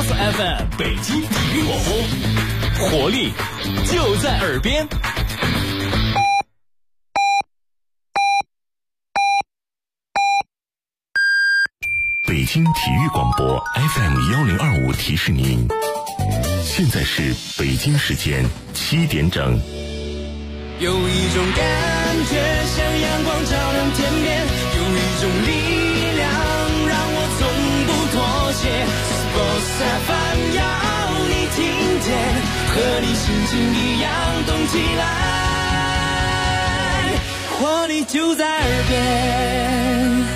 Boss FM 北京体育广播，活力就在耳边。 北京体育广播 FM1025提示您，现在是北京时间7点整。 有一种感觉像阳光照亮天边，有一种力量让我从不妥协。Sports FM 要你听见，和你心情一样动起来，活力就在耳边。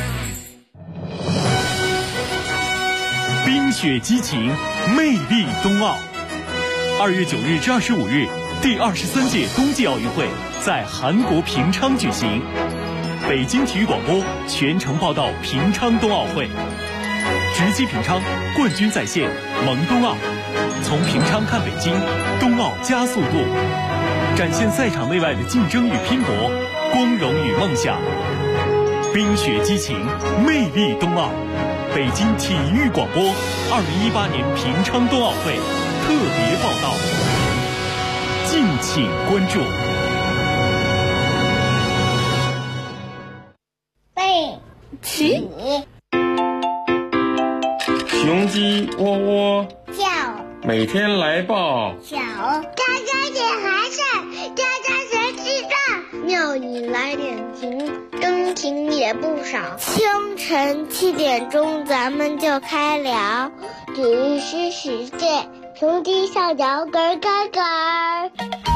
冰雪激情，魅力冬奥。2月9日至25日，第23届冬季奥运会在韩国平昌举行。北京体育广播全程报道平昌冬奥会，直击平昌，冠军在线，萌冬奥。从平昌看北京，冬奥加速度，展现赛场内外的竞争与拼搏，光荣与梦想。冰雪激情，魅力冬奥。北京体育广播2018年平昌冬奥会特别报道，敬请关注。 背起， 雄鸡喔喔叫， 每天来报小，喳喳点孩子，喳喳学记账，妙语来点情，真情也不少。清晨7点钟，咱们就开聊，体育新世界，雄鸡小鸟咯咯咯。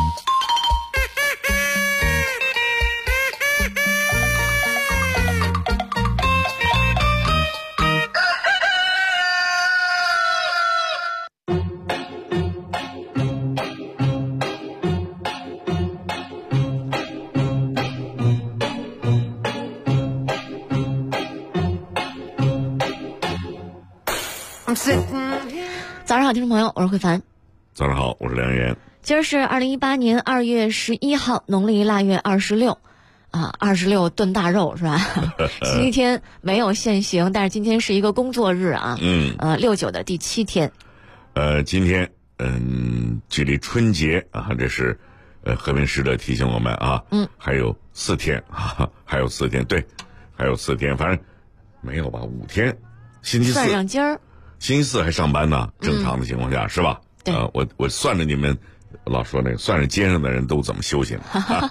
早上好，听众朋友，我是慧凡。 早上好，我是梁源。 今儿是2018年2月11号，农历腊月26啊，26炖大肉是吧？星期天没有限行，但是今天是一个工作日啊。69的第7天。 今天距离春节啊，这是和平使者提醒我们啊，还有4天啊，还有4天，对，还有4天，反正没有吧，5天。星期四算上今儿。 星期四还上班呢，正常的情况下，是吧？ 对， 我算着你们老说那个，算着街上的人都怎么休息呢？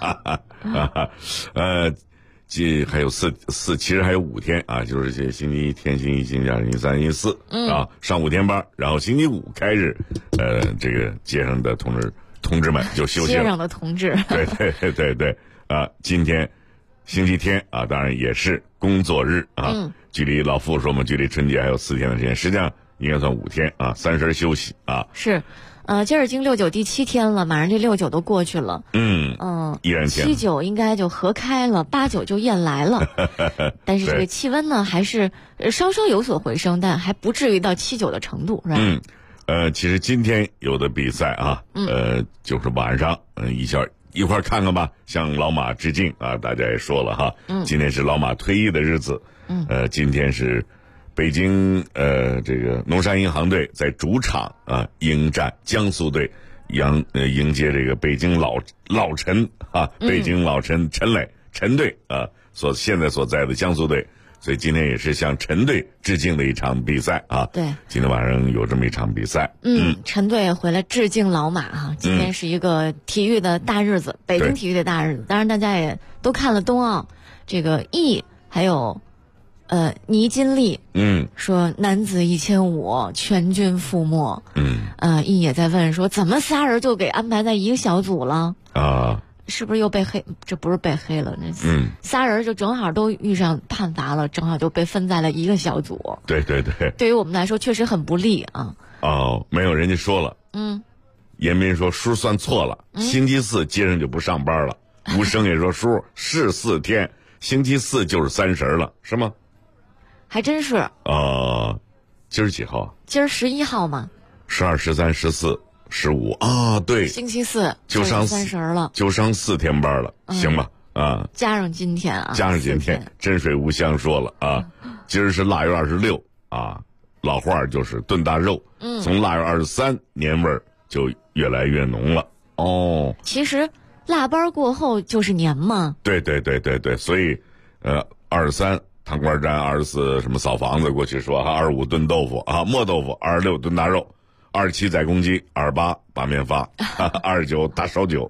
这还有4，其实还有5天啊，就是这星期天、星期一、星期二、星期三、星期四啊，上5天班，然后星期5开日，这个街上的同志们就休息了。 街上的同志， 对啊，今天星期天啊，当然也是工作日啊。距离老傅说嘛，距离春节还有4天的时间，实际上应该算5天啊，30休息啊。 是，今儿已经69第7天了，马上这69都过去了。 依然天。 7、9应该就合开了，8、9就雁来了。但是这个气温呢，还是稍稍有所回升，但还不至于到7、9的程度，是吧？ 其实今天有的比赛啊，就是晚上，一块儿看看吧，向老马致敬啊！大家也说了哈，今天是老马退役的日子。今天是北京这个农山银行队在主场啊迎战江苏队，迎接这个北京老陈啊，北京老陈陈队啊现在所在的江苏队，所以今天也是向陈队致敬的一场比赛啊。 对， 今天晚上有这么一场比赛。 陈队回来致敬老马哈。今天是一个体育的大日子，北京体育的大日子。当然大家也都看了冬奥，这个易还有倪金丽，说男子1500全军覆没，易也在问说怎么仨人就给安排在一个小组了啊？是不是又被黑？这不是被黑了，那仨人就正好都遇上判罚了，正好就被分在了一个小组。 对， 对于我们来说确实很不利啊。 没有，人家说了，严斌说叔算错了，星期4街上就不上班了。吴声也说叔是4天，星期4就是30了，是吗？ 还真是。 今儿几号？ 今儿11号嘛。 12、13、14、15啊，对， 星期4 就上 30了， 就上4天班了，行吧？啊， 加上今天啊， 加上今天，真水无香说了啊，今儿是腊月26啊老话就是炖大肉，从腊月23年味儿就越来越浓了。哦， 其实腊八过后就是年嘛。 对，所以23糖瓜粘，24什么扫房子，过去说哈，25炖豆腐啊，磨豆腐，26炖大肉，27宰公鸡，28把面发，29大烧酒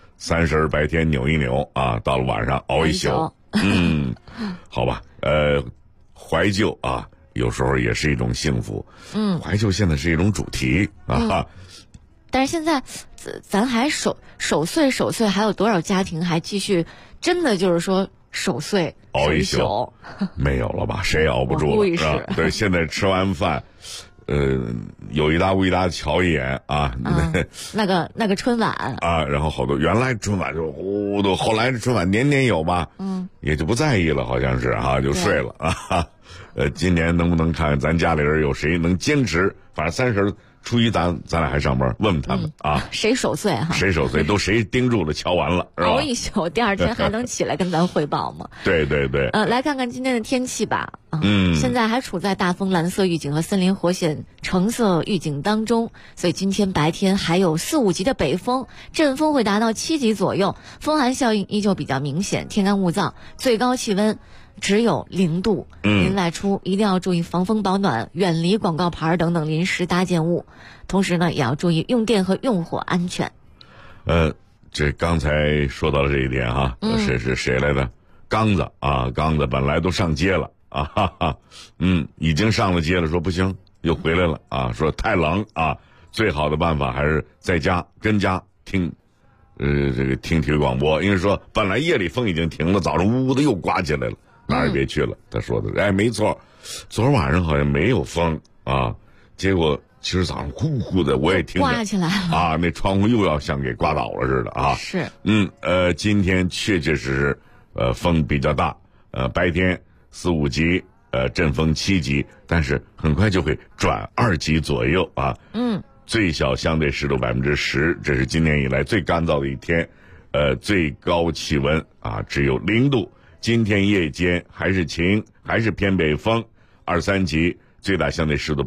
，30白天扭一扭啊，到了晚上熬一宿。好吧，怀旧啊，有时候也是一种幸福。怀旧现在是一种主题啊。 但是现在咱还守岁，还有多少家庭还继续真的就是说守岁熬一宿？没有了吧？谁也熬不住了，是吧？对，现在吃完饭，有一搭无一搭瞧一眼啊， 那个春晚啊，然后好多原来春晚就都，后来春晚年年有吧，也就不在意了，好像是哈，就睡了啊。今年能不能看咱家里人有谁能坚持？反正30初一咱俩还上班，问问他们啊， 谁守岁哈？ 谁守岁都谁盯住了，瞧完了是吧？ 熬一宿，第二天还能起来跟咱汇报吗？ 对。 来看看今天的天气吧。现在还处在大风蓝色预警和森林火险橙色预警当中，所以今天白天还有4、5级的北风，阵风会达到7级左右，风寒效应依旧比较明显，天干物燥，最高气温只有0度。您外出一定要注意防风保暖，远离广告牌等等临时搭建物，同时呢也要注意用电和用火安全。 这刚才说到了这一点哈，是谁来的？刚子啊，刚子本来都上街了啊，已经上了街了，说不行，又回来了啊，说太冷啊，最好的办法还是在家跟家听，这个听体育广播，因为说本来夜里风已经停了，早上呜呜的又刮起来了，哪儿也别去了。他说的，没错，昨儿晚上好像没有风啊，结果其实早上呼呼的，我也听刮起来了啊，那窗户又要像给刮倒了似的啊。 是， 今天确实风比较大，白天4、5级，阵风7级，但是很快就会转2级左右啊。最小相对湿度10%，这是今年以来最干燥的一天，最高气温啊只有0度。今天夜间还是晴，还是偏北风，2、3级，最大相对湿度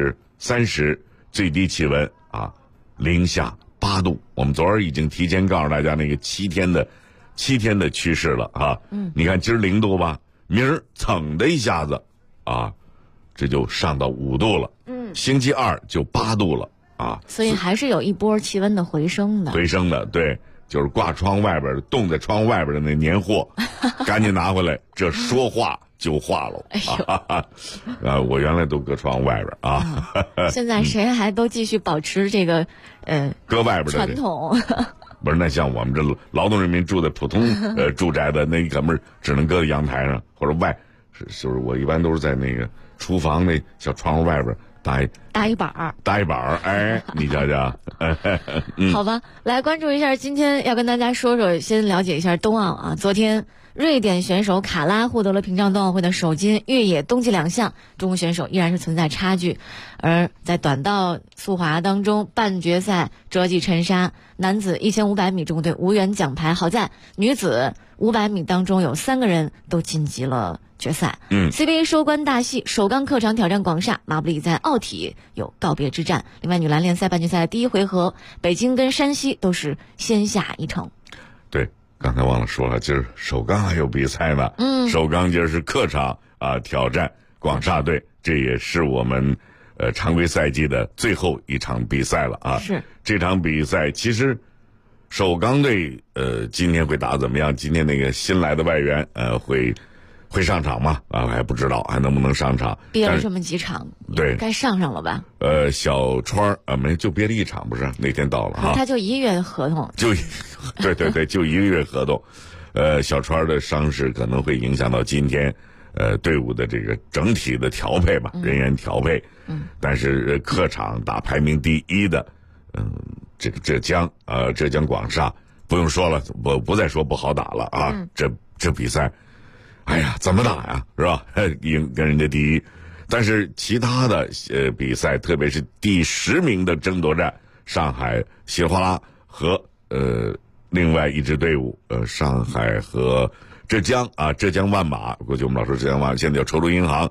30%，最低气温啊零下8度。我们昨儿已经提前告诉大家那个7天的趋势了啊。你看今儿0度吧，明儿噌的一下子啊，这就上到5度了。星期2就8度了啊。 所以还是有一波气温的回升的。对， 就是挂窗外边冻在窗外边的那年货，赶紧拿回来，这说话就话喽。我原来都搁窗外边啊。 现在谁还都继续保持这个搁外边的传统？ 不是，那像我们这劳动人民住的普通住宅的那哥们儿，只能搁在阳台上或者就是我一般都是在那个厨房那小窗户外边搭一板儿，你瞧瞧。 好吧，来关注一下，今天要跟大家说说，先了解一下冬奥啊。昨天瑞典选手卡拉获得了平昌冬奥会的首金，越野、冬季2项，中国选手依然是存在差距。而在短道速滑当中，半决赛折戟沉沙，男子1500米中国队无缘奖牌。好在女子500米当中有3个人都晋级了决赛。CBA 收官大戏，首钢客场挑战广厦，马布里在奥体有告别之战。另外，女篮联赛半决赛的第1回合，北京跟山西都是先下一城。 对，刚才忘了说了，今儿首钢还有比赛呢。首钢今儿是客场啊，挑战广厦队，这也是我们常规赛季的最后一场比赛了啊。 是这场比赛，其实首钢队今天会打怎么样？今天那个新来的外援会上场吗？还不知道还能不能上场。 憋了这么几场， 对， 该上了吧？ 小川没就憋了1场，不是那天到了哈， 他就1个月的合同， 对，就1个月合同。小川的伤势可能会影响到今天队伍的这个整体的调配吧，人员调配。但是客场打排名第1的，这个浙江广厦不用说了，我不再说不好打了啊。这比赛，哎呀，怎么打呀，是吧？跟人家第1，但是其他的比赛，特别是第10名的争夺战，上海稀里哗啦和另外一支队伍，上海和浙江万马，过去我们老说浙江万马，现在叫滁州银行，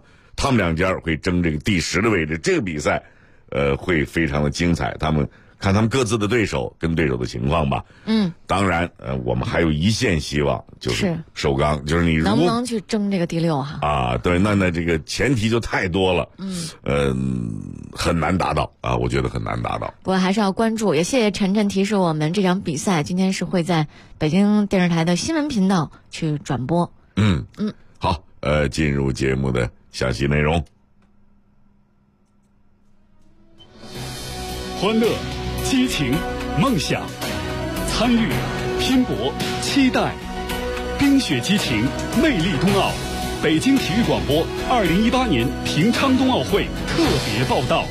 他们两家会争这个第10的位置。这个比赛，会非常的精彩。他们各自的对手跟对手的情况吧。当然，我们还有一线希望，就是首钢，就是你如果能不能去争这个第6哈？ 啊，对，那这个前提就太多了。很难达到啊，我觉得很难达到。 不过还是要关注，也谢谢晨晨提示我们，这场比赛今天是会在北京电视台的新闻频道去转播。 好，进入节目的详细内容。 欢乐、激情、梦想、参与、拼搏、期待，冰雪激情，魅力冬奥。北京体育广播2018年平昌冬奥会特别报道。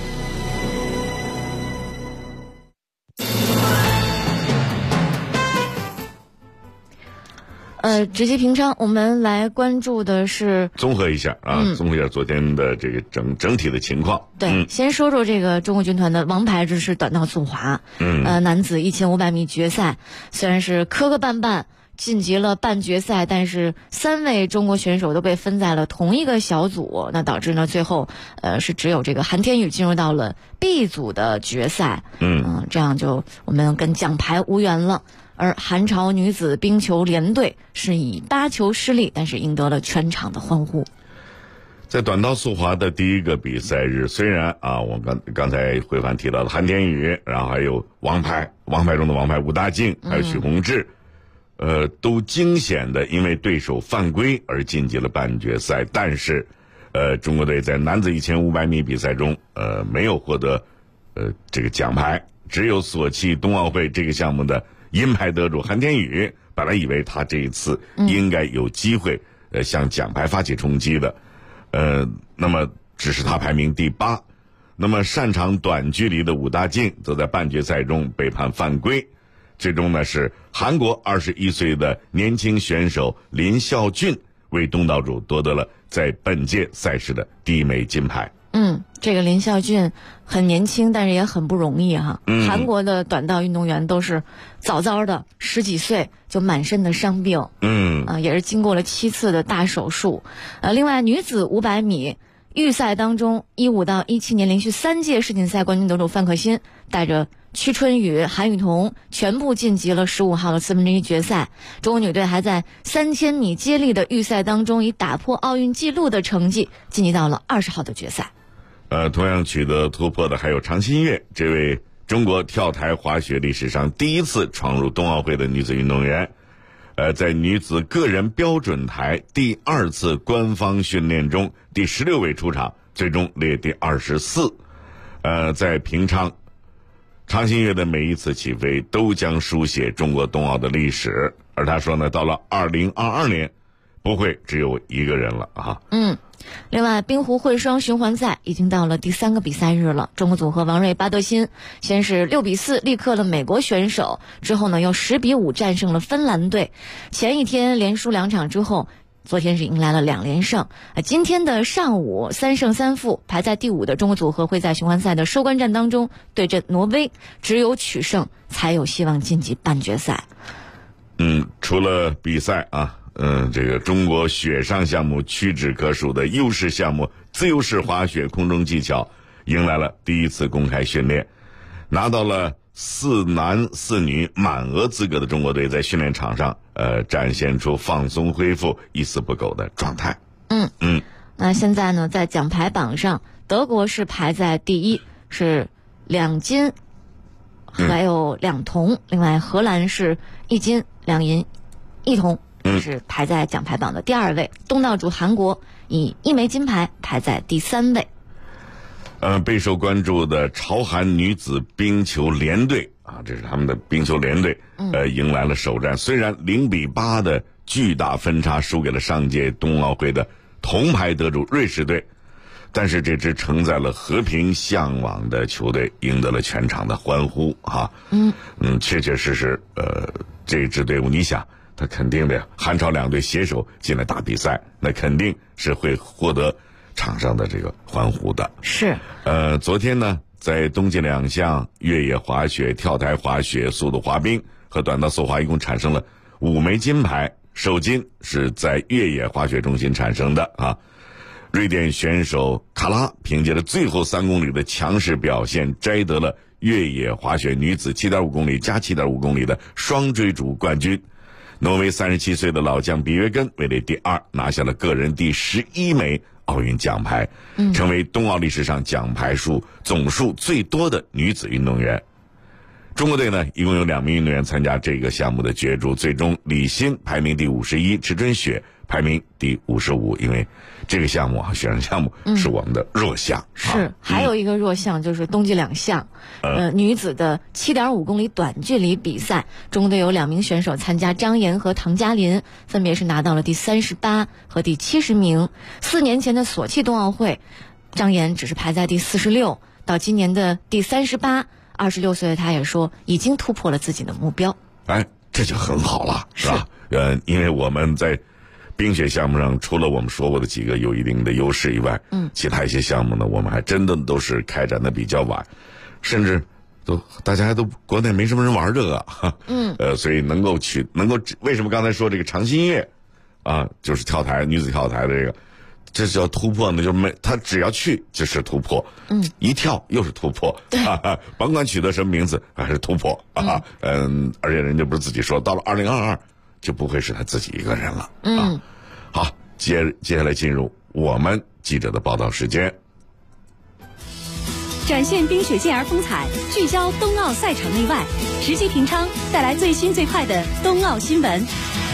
直击平昌，我们来关注的是综合一下啊，综合一下昨天的这个整体的情况。 对，先说说这个中国军团的王牌之士短道速滑，男子1500米决赛，虽然是磕磕绊绊晋级了半决赛，但是3位中国选手都被分在了同一个小组，那导致呢最后是只有这个韩天宇进入到了 B 组的决赛。这样就我们跟奖牌无缘了。而韩朝女子冰球联队是以8球失利，但是赢得了全场的欢呼。 在短道速滑的第一个比赛日，虽然啊，我刚才慧凡提到的韩天宇，然后还有王牌中的王牌武大靖，还有许宏志，都惊险的因为对手犯规而晋级了半决赛，但是中国队在男子1500米比赛中没有获得这个奖牌，只有索契冬奥会这个项目的银牌得主韩天宇，本来以为他这一次应该有机会向奖牌发起冲击的，那么只是他排名第8。那么擅长短距离的武大靖则在半决赛中被判犯规，最终呢是韩国21岁的年轻选手林孝俊为东道主夺得了在本届赛事的第1枚金牌。 这个林孝俊很年轻，但是也很不容易哈。韩国的短道运动员都是早早的10几岁就满身的伤病，也是经过了7次的大手术。另外女子500米预赛当中，15到17年连续3届世锦赛冠军得主范可新带着屈春雨、韩雨桐全部晋级了15号的1/4决赛。中国女队还在3000米接力的预赛当中以打破奥运纪录的成绩晋级到了20号的决赛。 同样取得突破的还有常新月，这位中国跳台滑雪历史上第一次闯入冬奥会的女子运动员。在女子个人标准台第2次官方训练中第16位出场，最终列第24。在平昌，常新月的每一次起飞都将书写中国冬奥的历史。而他说呢，到了2022年，不会只有一个人了啊。 另外，冰壶混双循环赛已经到了第3个比赛日了。中国组合王睿、巴德辛先是6比4力克了美国选手，之后呢又10比5战胜了芬兰队。前一天连输2场之后，昨天是迎来了2连胜。今天的上午3胜3负排在第5的中国组合会在循环赛的收官战当中对阵挪威，只有取胜才有希望晋级半决赛。 除了比赛啊，这个中国雪上项目屈指可数的优势项目自由式滑雪空中技巧迎来了第1次公开训练，拿到了4男4女满额资格的中国队在训练场上展现出放松恢复一丝不苟的状态。 那现在呢，在奖牌榜上，德国是排在第1，是2金还有2铜，另外荷兰是1金2银1铜，是排在奖牌榜的第2位。东道主韩国以1枚金牌排在第3位。 备受关注的朝韩女子冰球联队啊，这是他们的冰球联队，迎来了首战。虽然0比8的巨大分差输给了上届冬奥会的铜牌得主瑞士队，但是这支承载了和平向往的球队赢得了全场的欢呼啊。确确实实，这支队伍你想，他肯定的呀，韩朝2队携手进了大比赛，那肯定是会获得场上的这个欢呼的。 是。 昨天呢，在冬季2项越野滑雪、跳台滑雪、速度滑冰和短道速滑一共产生了5枚金牌，首金是在越野滑雪中心产生的啊。 瑞典选手卡拉凭借着最后3公里的强势表现，摘得了越野滑雪女子 7.5 公里加 7.5 公里的双追逐冠军。挪威37岁的老将比约根位列第2，拿下了个人第11枚奥运奖牌，成为冬奥历史上奖牌总数最多的女子运动员。中国队呢，一共有2名运动员参加这个项目的角逐，最终李欣排名第51，池春雪排名第55。因为这个项目啊，雪上项目是我们的弱项。 是，还有一个弱项就是冬季2项，女子的 7.5 公里短距离比赛，中国队有2名选手参加，张妍和唐佳琳分别是拿到了第38和第70名。4年前的索契冬奥会，张妍只是排在第46，到今年的第38。26岁的他也说已经突破了自己的目标。 哎，这就很好了，是吧？因为我们在冰雪项目上，除了我们说过的几个有一定的优势以外，其他一些项目呢，我们还真的都是开展的比较晚，甚至大家都国内没什么人玩这个，所以能够为什么刚才说这个长新月啊，就是跳台女子跳台的这个。这叫突破呢，就是他只要去就是突破，一跳又是突破，甭管取得什么名字还是突破啊，而且人家不是自己说，到了2022就不会是他自己一个人了啊。好，接下来进入我们记者的报道时间， 展现冰雪健儿风采，聚焦冬奥赛场内外，直击平昌，带来最新最快的冬奥新闻。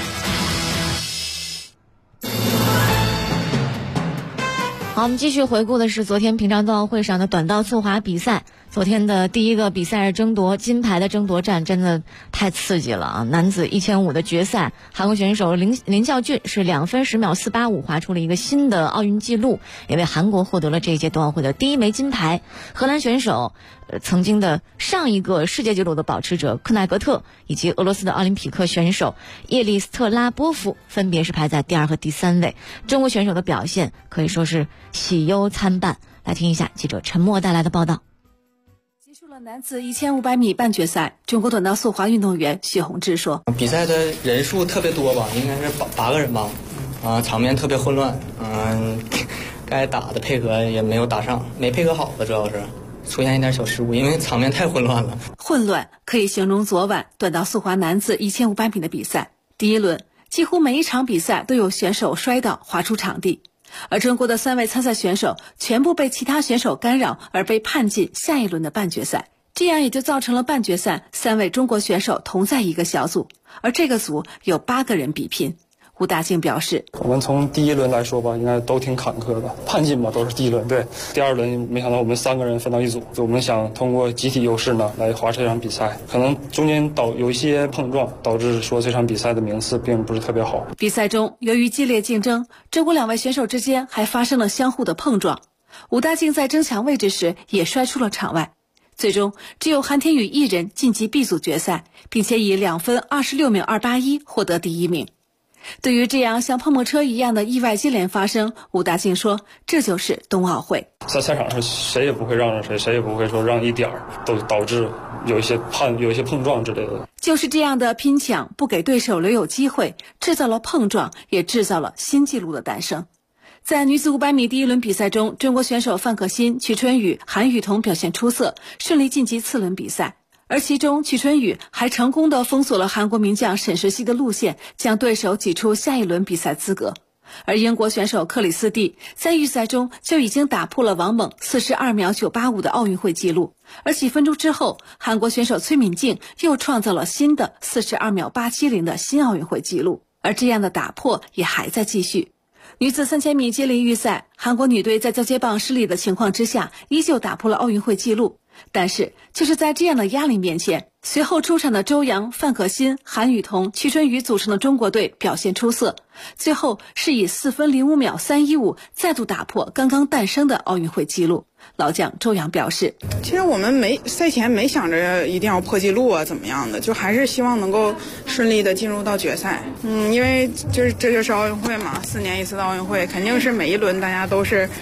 好，我们继续回顾的是昨天平昌冬奥会上的短道速滑比赛。昨天的第一个比赛争夺金牌的争夺战真的太刺激了啊！男子1500的决赛，韩国选手林孝俊是2分10秒485划出了一个新的奥运纪录，也为韩国获得了这一届冬奥会的第1枚金牌。荷兰选手曾经的上一个世界纪录的保持者克奈格特，以及俄罗斯的奥林匹克选手叶利斯特拉波夫分别是排在第2和第3位。中国选手的表现可以说是喜忧参半。来听一下记者陈默带来的报道。 结束了男子1500米半决赛，中国短道速滑运动员许宏志说：“ 比赛的人数特别多吧，应该是8个人吧，场面特别混乱，该打的配合也没有打上，没配合好吧，主要是出现一点小失误，因为场面太混乱了。 混乱可以形容昨晚短道速滑男子1500米的比赛。第一轮，几乎每一场比赛都有选手摔倒滑出场地。”而中国的3位参赛选手全部被其他选手干扰，而被判进下一轮的半决赛，这样也就造成了半决赛3位中国选手同在一个小组，而这个组有8个人比拼。吴大靖表示， 我们从第一轮来说吧，应该都挺坎坷的，判进吧都是第一轮，对，第2轮没想到我们3个人分到一组，我们想通过集体优势呢来划这场比赛，可能中间有一些碰撞，导致说这场比赛的名次并不是特别好。 比赛中由于激烈竞争，中国2位选手之间还发生了相互的碰撞，吴大靖在争抢位置时也摔出了场外。最终只有韩天宇一人晋级 B 组决赛，并且以2分26秒281获得第1名。对于这样像碰碰车一样的意外接连发生，吴大靖说，这就是冬奥会。 在赛场上谁也不会让着谁，谁也不会说让一点儿，都导致有一些碰撞之类的。 就是这样的拼抢，不给对手留有机会，制造了碰撞，也制造了新纪录的诞生。在女子500米第一轮比赛中，中国选手范可新、曲春雨、韩雨桐表现出色，顺利晋级次轮比赛。而其中曲春雨还成功地封锁了韩国名将沈石溪的路线，将对手挤出下一轮比赛资格。而英国选手克里斯蒂在预赛中就已经打破了王猛42秒985的奥运会纪录，而几分钟之后，韩国选手崔敏静又创造了新的42秒870的新奥运会纪录，而这样的打破也还在继续。女子3000米接力预赛，韩国女队在交接棒失利的情况之下，依旧打破了奥运会纪录。但是就是在这样的压力面前，随后出场的周洋、范可新、韩雨桐、曲春雨组成的中国队表现出色，最后是以4分05秒315再度打破刚刚诞生的奥运会纪录。老将周洋表示， 其实我们赛前没想着一定要破纪录啊怎么样的，就还是希望能够顺利的进入到决赛。因为这就是奥运会嘛，4年一次的奥运会，肯定是每一轮大家都是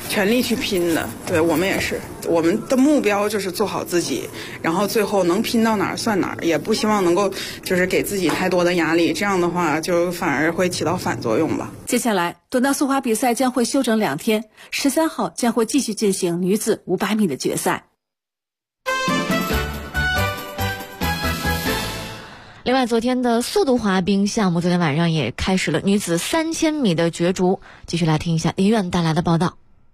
全力去拼的。对，我们也是，我们的目标就是做好自己，然后最后能拼到哪儿算哪儿，也不希望能够就是给自己太多的压力，这样的话就反而会起到反作用吧。 接下来短道速滑比赛将会休整2天，13号将会继续进行女子500米的决赛。 另外，昨天的速度滑冰项目，昨天晚上也开始了女子3000米的角逐。继续来听一下林苑带来的报道。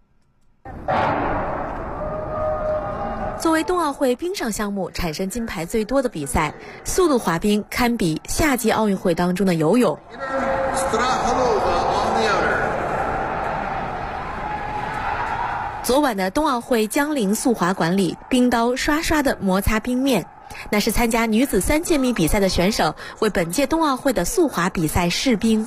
作为冬奥会冰上项目产生金牌最多的比赛，速度滑冰堪比夏季奥运会当中的游泳。昨晚的冬奥会江陵速滑馆里，冰刀刷刷地摩擦冰面，那是参加女子3000米比赛的选手为本届冬奥会的速滑比赛试冰。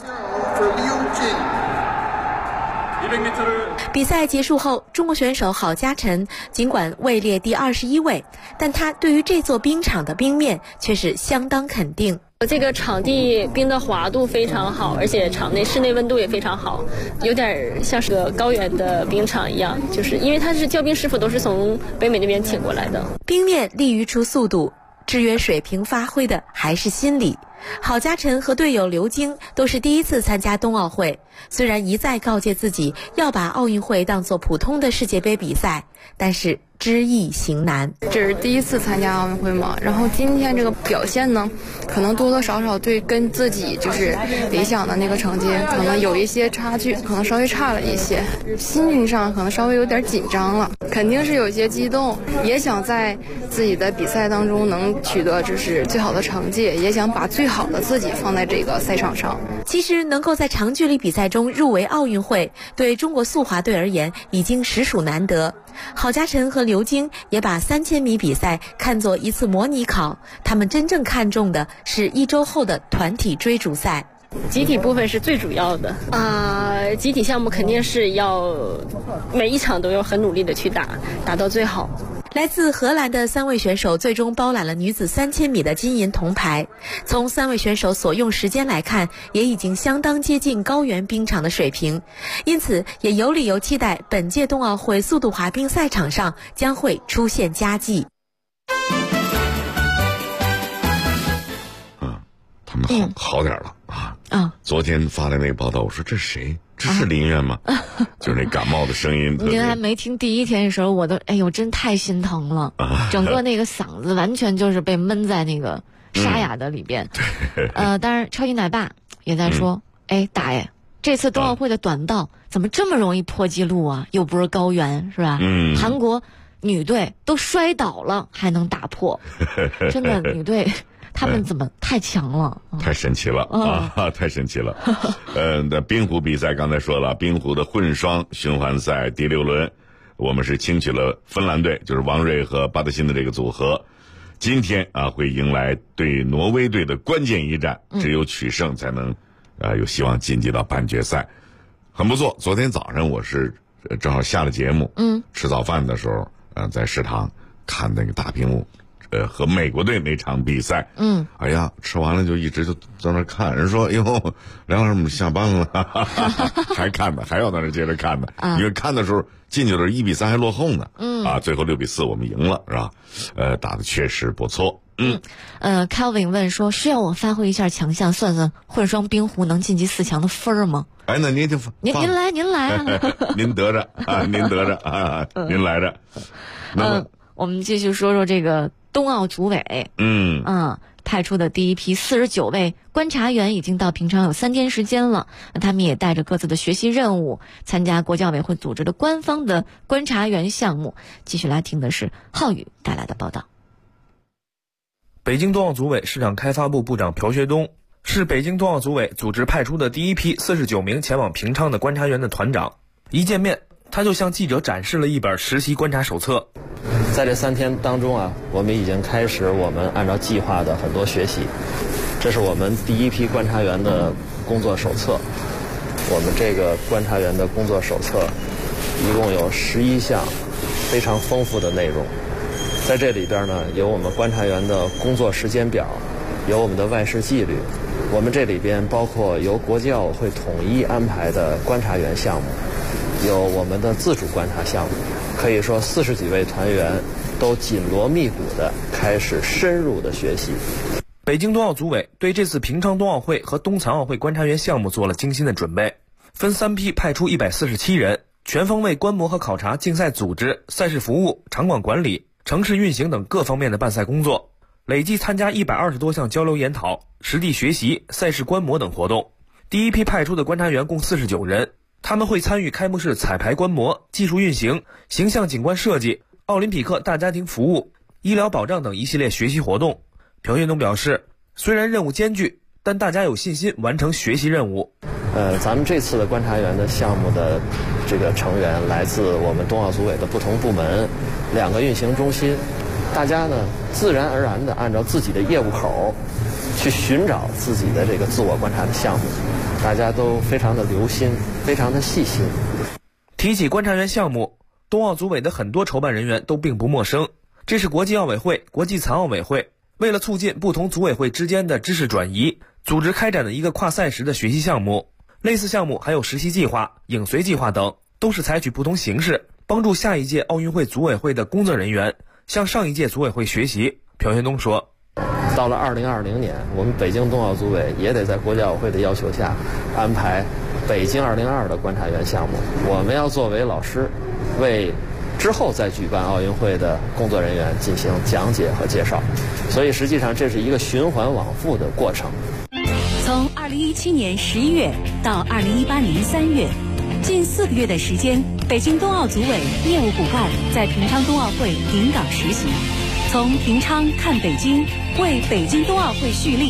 比赛结束后，中国选手郝佳晨尽管位列第21位，但他对于这座冰场的冰面却是相当肯定。 这个场地冰的滑度非常好，而且场内室内温度也非常好，有点像是个高原的冰场一样，就是因为它是教冰师傅都是从北美那边请过来的。 冰面利于出速度，制约水平发挥的还是心理。郝佳晨和队友刘晶都是第一次参加冬奥会，虽然一再告诫自己要把奥运会当作普通的世界杯比赛，但是知易行难。 这是第一次参加奥运会嘛，然后今天这个表现呢，可能多多少少对跟自己就是理想的那个成绩可能有一些差距，可能稍微差了一些，心情上可能稍微有点紧张了，肯定是有些激动，也想在自己的比赛当中能取得就是最好的成绩，也想把最好的自己放在这个赛场上。 其实能够在长距离比赛中入围奥运会，对中国速滑队而言已经实属难得。郝佳晨和刘晶也把3000米比赛看作一次模拟考，他们真正看重的是1周后的团体追逐赛。 集体部分是最主要的集体项目肯定是要每一场都要很努力的去打到最好。 来自荷兰的3位选手最终包揽了女子3000米的金银铜牌。从3位选手所用时间来看，也已经相当接近高原冰场的水平，因此也有理由期待本届冬奥会速度滑冰赛场上将会出现佳绩。 他们好点了啊！昨天发的那个报道，我说这谁？这是林苑吗？就是那感冒的声音。 你刚才没听第一天的时候，我都真太心疼了，整个那个嗓子完全就是被闷在那个沙哑的里边。当然，超级奶爸也在说，大爷，这次冬奥会的短道怎么这么容易破纪录啊？又不是高原，是吧？韩国女队都摔倒了还能打破，真的女队。他们怎么太强了？ 太神奇了太神奇了。那冰壶比赛刚才说了，冰壶的混双循环赛第6轮，我们是轻取了芬兰队，就是王睿和巴德辛的这个组合。今天会迎来对挪威队的关键一战，只有取胜才能有希望晋级到半决赛。很不错。昨天早上我是正好下了节目，吃早饭的时候在食堂看那个大屏幕。和美国队那场比赛，哎呀，吃完了就一直就在那看。人说，梁老师我们下班了，还看呢，还要在那接着看呢。因为看的时候进去的1-3还落后呢，最后6-4我们赢了，是吧？打得确实不错。 Calvin 问说，需要我发挥一下强项，算算混双冰壶能晋级4强的分吗？ 那您就您来您得着您来着。那么我们继续说说这个冬奥组委，派出的第一批49位观察员已经到平昌有3天时间了。那他们也带着各自的学习任务，参加国际奥委会组织的官方的观察员项目。继续来听的是浩宇带来的报道。 北京冬奥组委市场开发部部长朴学东是北京冬奥组委组织派出的第一批49名前往平昌的观察员的团长。一见面，他就向记者展示了一本实习观察手册。 在这3天当中我们已经开始我们按照计划的很多学习。这是我们第一批观察员的工作手册。我们这个观察员的工作手册一共有11项非常丰富的内容。在这里边呢，有我们观察员的工作时间表，有我们的外事纪律。我们这里边包括由国际奥委会统一安排的观察员项目， 有我们的自主观察项目，可以说40几位团员都紧锣密鼓地开始深入的学习。 北京冬奥组委对这次平昌冬奥会和冬残奥会观察员项目做了精心的准备，分3批派出147人，全方位观摩和考察竞赛组织、赛事服务、场馆管理、城市运行等各方面的办赛工作，累计参加120多项交流研讨、实地学习、赛事观摩等活动。第一批派出的观察员共49人，他们会参与开幕式彩排观摩、技术运行、形象景观设计、奥林匹克大家庭服务、医疗保障等一系列学习活动。朴学东表示，虽然任务艰巨，但大家有信心完成学习任务。 咱们这次的观察员的项目的这个成员来自我们冬奥组委的不同部门，2个运行中心，大家呢自然而然地按照自己的业务口去寻找自己的这个自我观察的项目，大家都非常的留心，非常的细心。 提起观察员项目，冬奥组委的很多筹办人员都并不陌生，这是国际奥委会、国际残奥委会为了促进不同组委会之间的知识转移，组织开展的一个跨赛时的学习项目。类似项目还有实习计划、影随计划等，都是采取不同形式，帮助下一届奥运会组委会的工作人员向上一届组委会学习。朴学东说， 到了2020年，我们北京冬奥组委也得在国际奥委会的要求下安排北京2022的观察员项目，我们要作为老师，为之后再举办奥运会的工作人员进行讲解和介绍，所以实际上这是一个循环往复的过程。 从2017年11月到2018年3月，近4个月的时间，北京冬奥组委业务骨干在平昌冬奥会临港实习，从平昌看北京，为北京冬奥会蓄力。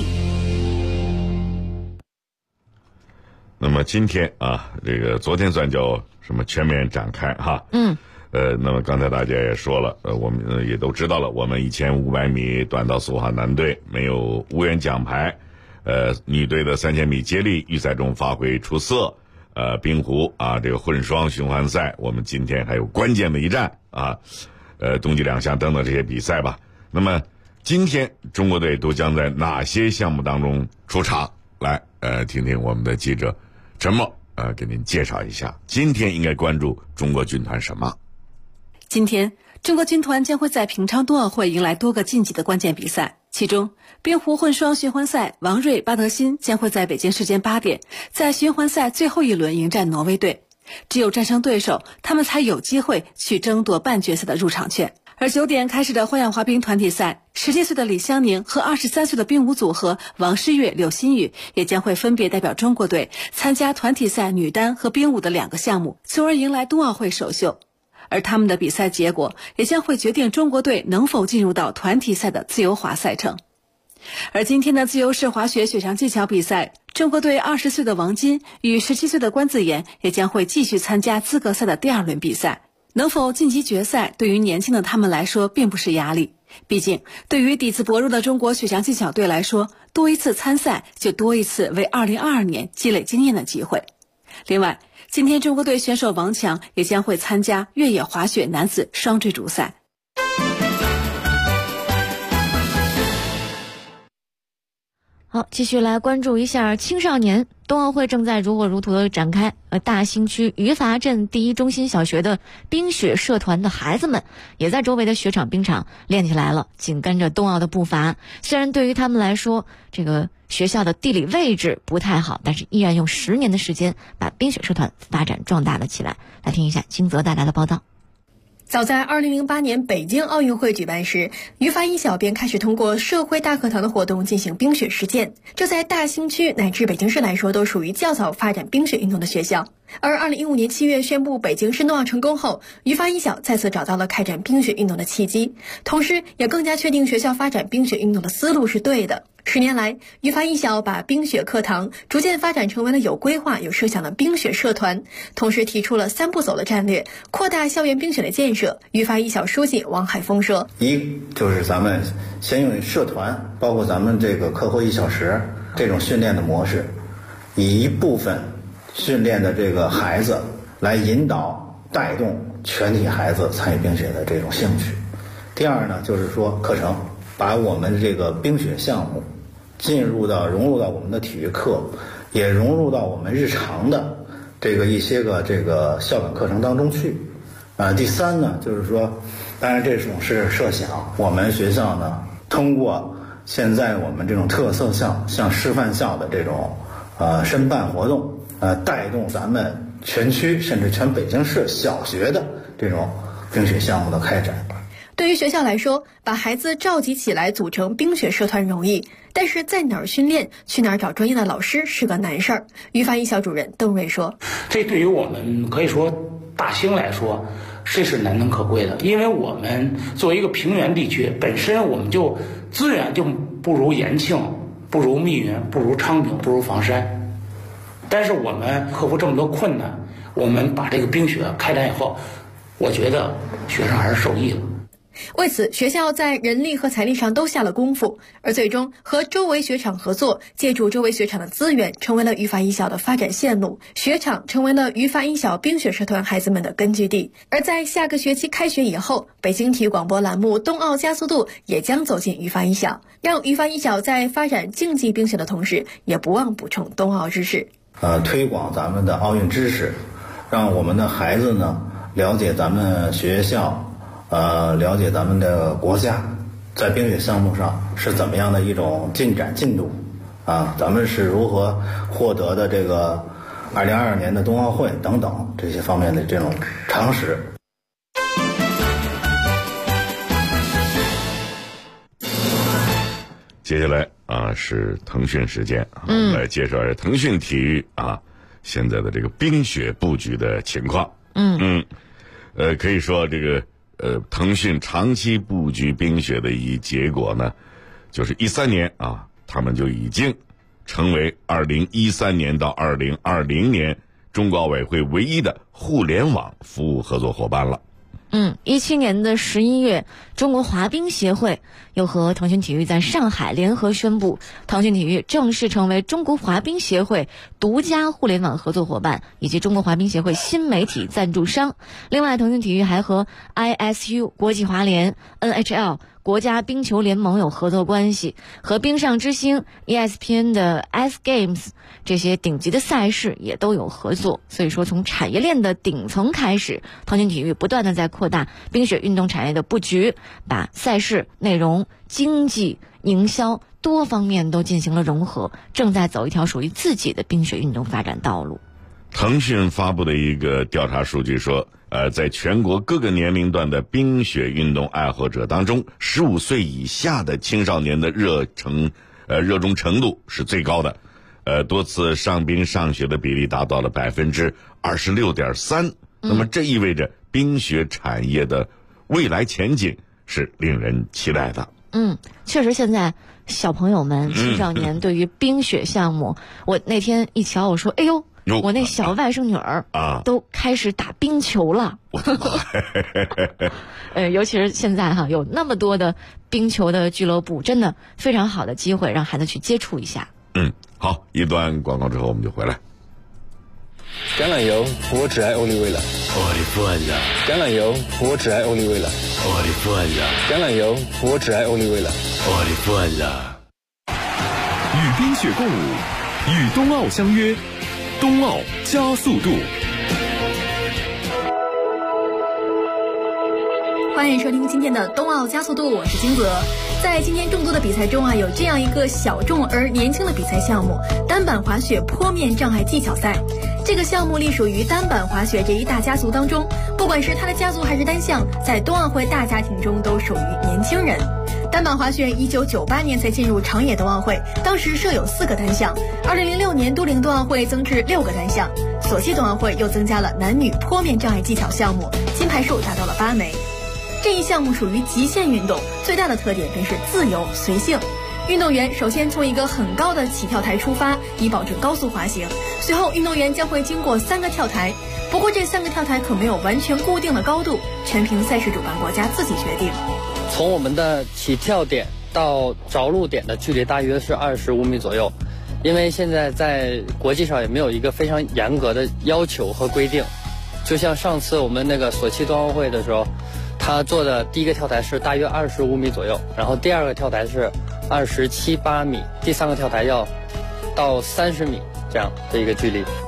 那么今天啊，这个昨天算叫什么全面展开哈。那么刚才大家也说了，我们也都知道了，我们1500米短道速滑男队没有无缘奖牌，女队的3000米接力预赛中发挥出色，冰壶啊这个混双循环赛，我们今天还有关键的一战啊，冬季2项等等这些比赛吧。那么今天中国队都将在哪些项目当中出场？来，听听我们的记者陈默给您介绍一下，今天应该关注中国军团什么？ 今天，中国军团将会在平昌冬奥会迎来多个晋级的关键比赛，其中冰壶混双循环赛，王睿、巴德辛将会在北京时间8点，在循环赛最后一轮迎战挪威队。只有战胜对手，他们才有机会去争夺半决赛的入场券。而9点开始的花样滑冰团体赛，17岁的李湘宁和23岁的冰舞组合王诗玥、柳鑫宇也将会分别代表中国队参加团体赛女单和冰舞的2个项目，从而迎来冬奥会首秀。而他们的比赛结果也将会决定中国队能否进入到团体赛的自由滑赛程。而今天的自由式滑雪雪上技巧比赛，中国队20岁的王金与17岁的关子妍也将会继续参加资格赛的第2轮比赛。能否晋级决赛，对于年轻的他们来说并不是压力，毕竟对于底子薄弱的中国雪上技巧队来说，多一次参赛就多一次为2022年积累经验的机会。另外，今天中国队选手王强也将会参加越野滑雪男子双追逐赛。 好，继续来关注一下青少年。冬奥会正在如火如荼的展开，大兴区余阀镇第一中心小学的冰雪社团的孩子们也在周围的雪场冰场练起来了，紧跟着冬奥的步伐。虽然对于他们来说，这个学校的地理位置不太好，但是依然用10年的时间把冰雪社团发展壮大了起来。来听一下金泽带来的报道。 早在2008年北京奥运会举办时，余阀一小便开始通过社会大课堂的活动进行冰雪实践，这在大兴区乃至北京市来说都属于较早发展冰雪运动的学校。而2015年7月宣布北京市冬奥成功后，余阀一小再次找到了开展冰雪运动的契机，同时也更加确定学校发展冰雪运动的思路是对的。10年来，余阀一小把冰雪课堂逐渐发展成为了有规划、有设想的冰雪社团，同时提出了3步走的战略，扩大校园冰雪的建设。余阀一小书记王海峰说：“ 一就是咱们先用社团，包括咱们这个课后1小时这种训练的模式，以一部分训练的这个孩子来引导、带动全体孩子参与冰雪的这种兴趣。第二呢，就是说课程把我们这个冰雪项目融入到我们的体育课，也融入到我们日常的一些个校本课程当中去。第三呢，就是说，当然这种是设想，我们学校呢通过现在我们这种特色校像师范校的这种申办活动，带动咱们全区甚至全北京市小学的这种冰雪项目的开展。 对于学校来说，把孩子召集起来组成冰雪社团容易，但是在哪儿训练，去哪儿找专业的老师是个难事儿。于发一小主任邓瑞说：“ 这对于我们可以说大兴来说，这是难能可贵的，因为我们作为一个平原地区，本身我们就资源就不如延庆，不如密云，不如昌平，不如房山。但是我们克服这么多困难，我们把这个冰雪开展以后，我觉得学生还是受益了。” 为此，学校在人力和财力上都下了功夫，而最终和周围雪场合作，借助周围雪场的资源，成为了于发一小的发展线路。雪场成为了于发一小冰雪社团孩子们的根据地。而在下个学期开学以后，北京体育广播栏目《冬奥加速度》也将走进于发一小，让于发一小在发展竞技冰雪的同时，也不忘补充冬奥知识。 推广咱们的奥运知识，让我们的孩子呢了解咱们学校。了解咱们的国家在冰雪项目上是怎么样的一种进展进度咱们是如何获得的这个2022年的冬奥会等等这些方面的这种常识。 接下来是腾讯时间我们来介绍一下腾讯体育现在的这个冰雪布局的情况。可以说这个腾讯长期布局冰雪的一结果呢，就是13年他们就已经成为2013年到2020年中国奥委会唯一的互联网服务合作伙伴了。 17年的11月，中国滑冰协会又和腾讯体育在上海联合宣布，腾讯体育正式成为中国滑冰协会独家互联网合作伙伴以及中国滑冰协会新媒体赞助商。另外，腾讯体育还和 ISU 国际滑联、NHL 国家冰球联盟有合作关系，和冰上之星、ESPN 的 X Games 这些顶级的赛事也都有合作。所以说，从产业链的顶层开始，腾讯体育不断的在扩大冰雪运动产业的布局，把赛事、内容、经济、营销多方面都进行了融合，正在走一条属于自己的冰雪运动发展道路。 腾讯发布的一个调查数据说，在全国各个年龄段的冰雪运动爱好者当中，15岁以下的青少年的热衷程度是最高的，多次上冰上雪的比例达到了26.3%。那么这意味着冰雪产业的未来前景是令人期待的。 确实，现在小朋友们、青少年对于冰雪项目，我那天一瞧，我说：“哎呦！”我那小外甥女儿都开始打冰球了。尤其是现在有那么多的冰球的俱乐部，真的非常好的机会让孩子去接触一下。 好，一段广告之后我们就回来。 橄榄油，我只爱欧丽薇了。橄榄油，我只爱欧丽薇了。橄榄油，我只爱欧丽薇了。 与冰雪共舞，与冬奥相约。冬奥加速度， 欢迎收听今天的冬奥加速度，我是金泽。在今天众多的比赛中有这样一个小众而年轻的比赛项目——单板滑雪坡面障碍技巧赛。这个项目隶属于单板滑雪这一大家族当中，不管是它的家族还是单项，在冬奥会大家庭中都属于年轻人。单板滑雪1998年才进入长野冬奥会，当时设有4个单项。2006年都灵冬奥会增至6个单项，索契冬奥会又增加了男女坡面障碍技巧项目，金牌数达到了8枚。这一项目属于极限运动，最大的特点便是自由随性。运动员首先从一个很高的起跳台出发，以保证高速滑行。随后，运动员将会经过3个跳台，不过这3个跳台可没有完全固定的高度，全凭赛事主办国家自己决定。 从我们的起跳点到着陆点的距离大约是25米左右，因为现在在国际上也没有一个非常严格的要求和规定。就像上次我们那个索契冬奥会的时候，他做的第一个跳台是大约25米左右，然后第2个跳台是27、8米，第3个跳台要到30米这样的一个距离。 起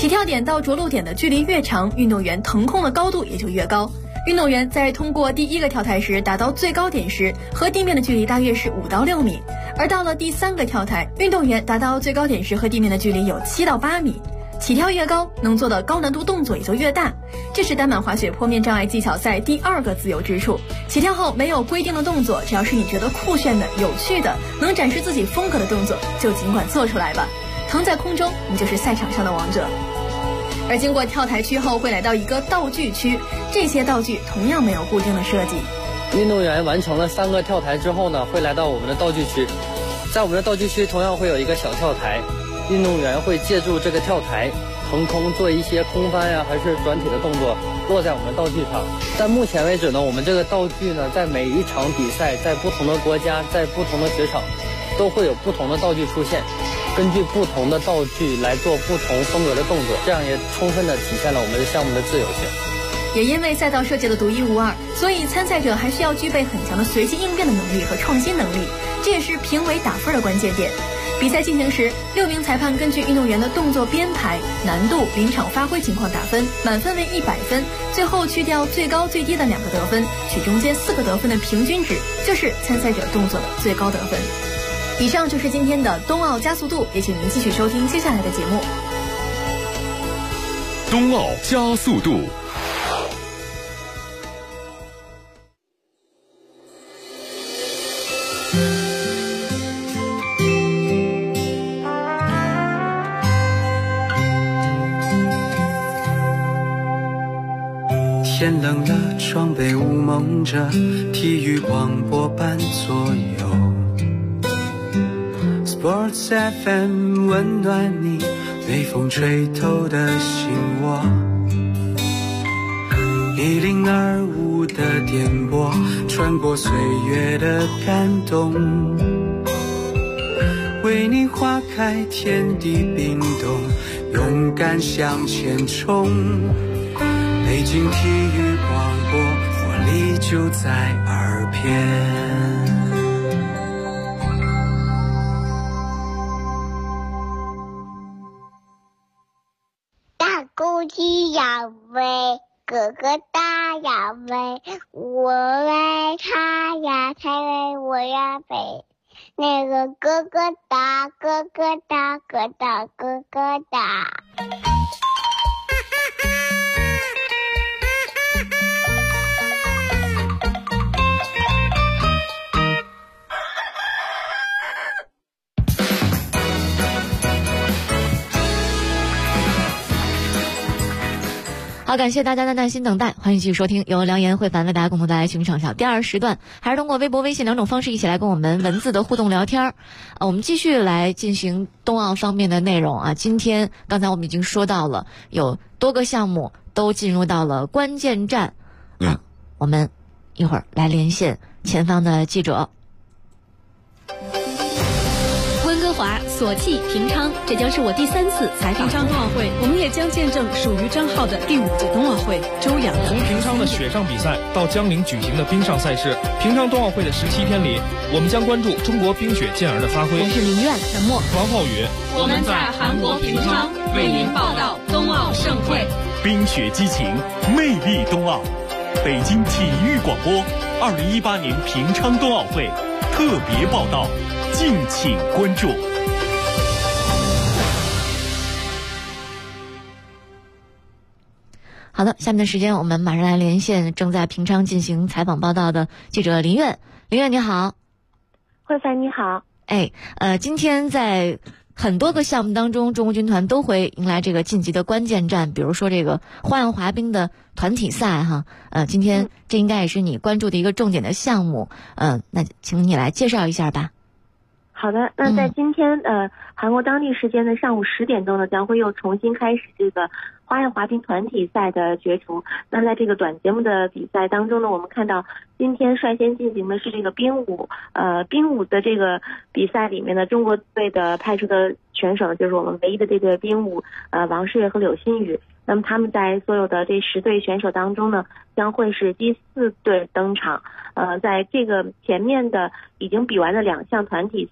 起跳点到着陆点的距离越长，运动员腾空的高度也就越高。运动员在通过第一个跳台时达到最高点时，和地面的距离大约是5到6米，而到了第3个跳台，运动员达到最高点时和地面的距离有7到8米。起跳越高，能做的高难度动作也就越大，这是单板滑雪坡面障碍技巧赛第2个自由之处。起跳后没有规定的动作，只要是你觉得酷炫的、有趣的、能展示自己风格的动作，就尽管做出来吧。腾在空中，你就是赛场上的王者。而经过跳台区后，会来到一个道具区，这些道具同样没有固定的设计。 运动员完成了3个跳台之后呢，会来到我们的道具区，在我们的道具区同样会有一个小跳台。运动员会借助这个跳台腾空做一些空翻呀，还是转体的动作，落在我们的道具上。但目前为止呢，我们这个道具呢，在每一场比赛，在不同的国家，在不同的雪场，都会有不同的道具出现，根据不同的道具来做不同风格的动作，这样也充分的体现了我们的项目的自由性。 也因为赛道设计的独一无二，所以参赛者还需要具备很强的随机应变的能力和创新能力，这也是评委打分的关键点。比赛进行时，6名裁判根据运动员的动作编排、难度、临场发挥情况打分，满分为100分，最后去掉最高最低的2个得分，取中间4个得分的平均值，就是参赛者动作的最高得分。以上就是今天的冬奥加速度，也请您继续收听接下来的节目。 冬奥加速度。 天冷了，窗被雾蒙着，体育广播伴左右。Sports FM 温暖你，被风吹透的心窝。1025的电波，穿过岁月的感动，为你花开，天地冰冻，勇敢向前冲。北京体育广播，活力就在耳边。 大公鸡要飞，哥哥大要飞，我为他呀，他为我呀飞。那个哥哥大，哥哥大，哥大哥哥大。 好，感谢大家的耐心等待，欢迎继续收听由梁岩、慧凡为大家共同带来全民上校第2时段，还是通过微博、微信2种方式一起来跟我们文字的互动聊天。我们继续来进行冬奥方面的内容啊。今天刚才我们已经说到了，有多个项目都进入到了关键战。我们一会儿来连线前方的记者。 温哥华、索契、平昌，这将是我第3次采访。 平昌冬奥会，我们也将见证属于张浩的第5届冬奥会。周洋从平昌的雪上比赛到江陵举行的冰上赛事，平昌冬奥会的17天里，我们将关注中国冰雪健儿的发挥。 我是林苑、陈默、 王浩宇， 我们在韩国平昌为您报道冬奥盛会。 冰雪激情，魅力冬奥。北京体育广播2018年平昌冬奥会特别报道，敬请关注。 好的，下面的时间我们马上来连线正在平昌进行采访报道的记者林苑。林苑你好。 慧凡你好。 今天在很多个项目当中，中国军团都会迎来这个晋级的关键战，比如说这个花样滑冰的团体赛哈。今天这应该也是你关注的一个重点的项目。那请你来介绍一下吧。 好的，那在今天韩国当地时间的上午10点钟呢，将会又重新开始这个花样滑冰团体赛的角逐。那在这个短节目的比赛当中呢，我们看到今天率先进行的是这个冰舞。冰舞的这个比赛里面呢，中国队的派出的选手就是我们唯一的这队冰舞王诗玥和柳鑫宇。那么他们在所有的这10队选手当中呢，将会是第4队登场。在这个前面的已经比完的2项团体赛，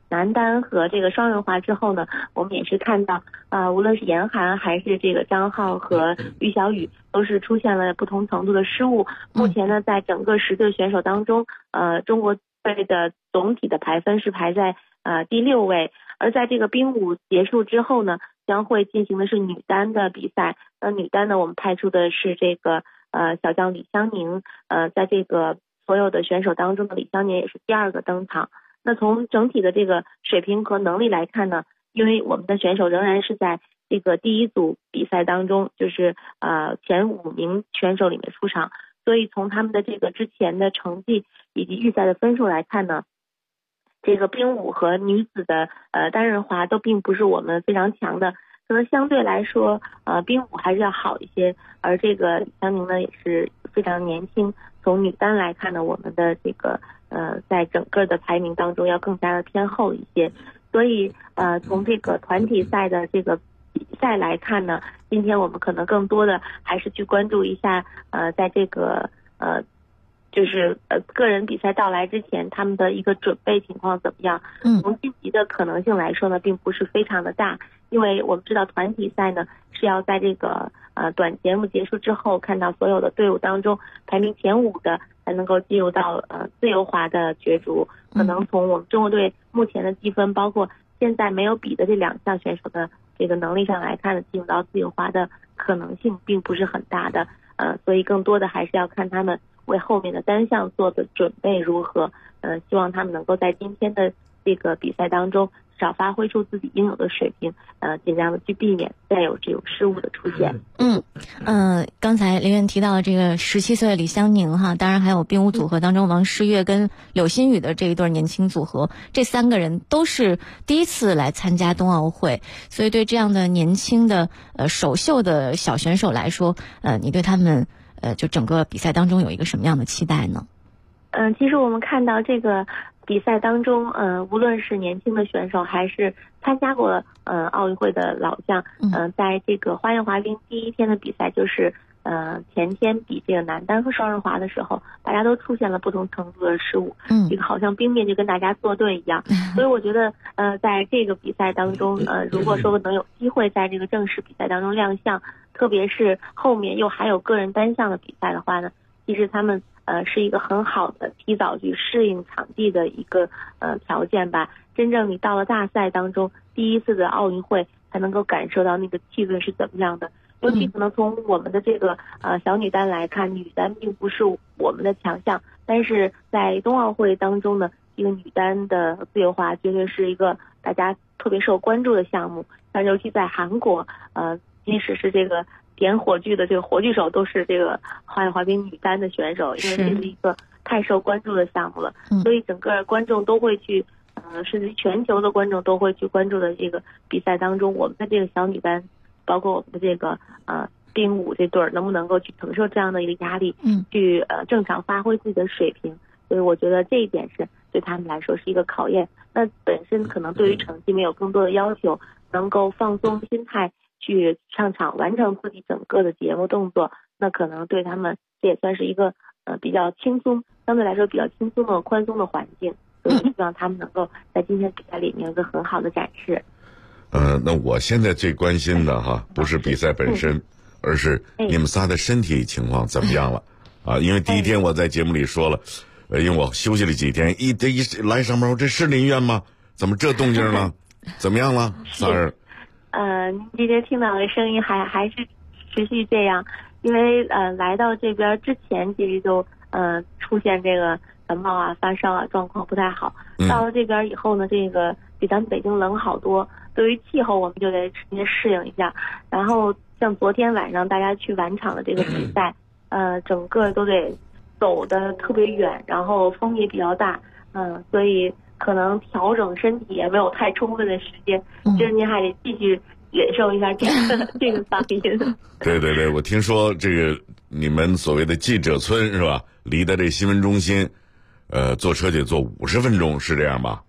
男单和这个双人滑之后呢，我们也是看到无论是严寒还是这个张浩和于小雨都是出现了不同程度的失误。目前呢，在整个10对选手当中，中国队的总体的排分是排在第6位。而在这个冰舞结束之后呢，将会进行的是女单的比赛。女单呢，我们派出的是这个小将李湘宁。在这个所有的选手当中的李湘宁也是第2个登场。那从整体的这个水平和能力来看呢，因为我们的选手仍然是在这个第1组比赛当中，就是前5名选手里面出场，所以从他们的这个之前的成绩以及预赛的分数来看呢，这个冰舞和女子的单人滑都并不是我们非常强的，可能相对来说冰舞还是要好一些。而这个李湘宁呢也是非常年轻，从女单来看呢，我们的这个在整个的排名当中要更加的偏后一些。所以从这个团体赛的这个比赛来看呢，今天我们可能更多的还是去关注一下在这个就是个人比赛到来之前他们的一个准备情况怎么样。从晋级的可能性来说呢，并不是非常的大，因为我们知道团体赛呢是要在这个短节目结束之后，看到所有的队伍当中排名前5的才能够进入到自由滑的角逐。可能从我们中国队目前的积分，包括现在没有比的这2项选手的这个能力上来看呢，进入到自由滑的可能性并不是很大的。所以更多的还是要看他们为后面的单项做的准备如何。希望他们能够在今天的这个比赛当中少发挥出自己应有的水平，尽量的去避免再有这种失误的出现。 刚才林苑提到了这个17岁的李湘宁哈，当然还有冰舞组合当中王诗玥跟柳鑫宇的这一对年轻组合，这3个人都是第1次来参加冬奥会，所以对这样的年轻的首秀的小选手来说，你对他们就整个比赛当中有一个什么样的期待呢？ 其实我们看到这个比赛当中，无论是年轻的选手还是参加过奥运会的老将，在这个花样滑冰第1天的比赛，就是前天比这个男单和双人滑的时候，大家都出现了不同程度的失误，这个好像冰面就跟大家作对一样。所以我觉得在这个比赛当中，如果说能有机会在这个正式比赛当中亮相，特别是后面又还有个人单项的比赛的话呢，其实他们是一个很好的提早去适应场地的一个条件吧。真正你到了大赛当中，第1次的奥运会才能够感受到那个气氛是怎么样的。尤其可能从我们的这个小女单来看，女单并不是我们的强项，但是在冬奥会当中呢，这个女单的自由滑绝对是一个大家特别受关注的项目。像尤其在韩国，即使是这个点火炬的这个火炬手都是这个花样滑冰女单的选手，因为这是一个太受关注的项目了，所以整个观众都会去甚至全球的观众都会去关注的这个比赛当中，我们的这个小女单包括我们的这个冰舞这对能不能够去承受这样的一个压力，去正常发挥自己的水平。所以我觉得这一点是对他们来说是一个考验。那本身可能对于成绩没有更多的要求，能够放松心态去上场完成自己整个的节目动作，那可能对他们这也算是一个比较轻松，相对来说比较轻松的宽松的环境。所以希望他们能够在今天比赛里面有一个很好的展示。 那我现在最关心的不是比赛本身，而是你们仨的身体情况怎么样了因为第1天我在节目里说了，因为我休息了几天，一来上班，这是林苑吗？怎么这动静呢？怎么样了，仨人？ 您今天听到的声音还是持续这样，因为来到这边之前其实就出现这个感冒啊、发烧啊状况不太好。到了这边以后呢，这个比咱们北京冷好多，对于气候我们就得直接适应一下。然后像昨天晚上大家去晚场的这个比赛，整个都得走得特别远，然后风也比较大，所以可能调整身体也没有太充分的时间，其实您还得继续忍受一下这个嗓音。 对，我听说这个你们所谓的记者村是吧？离的这新闻中心，坐车得坐50分钟，是这样吧？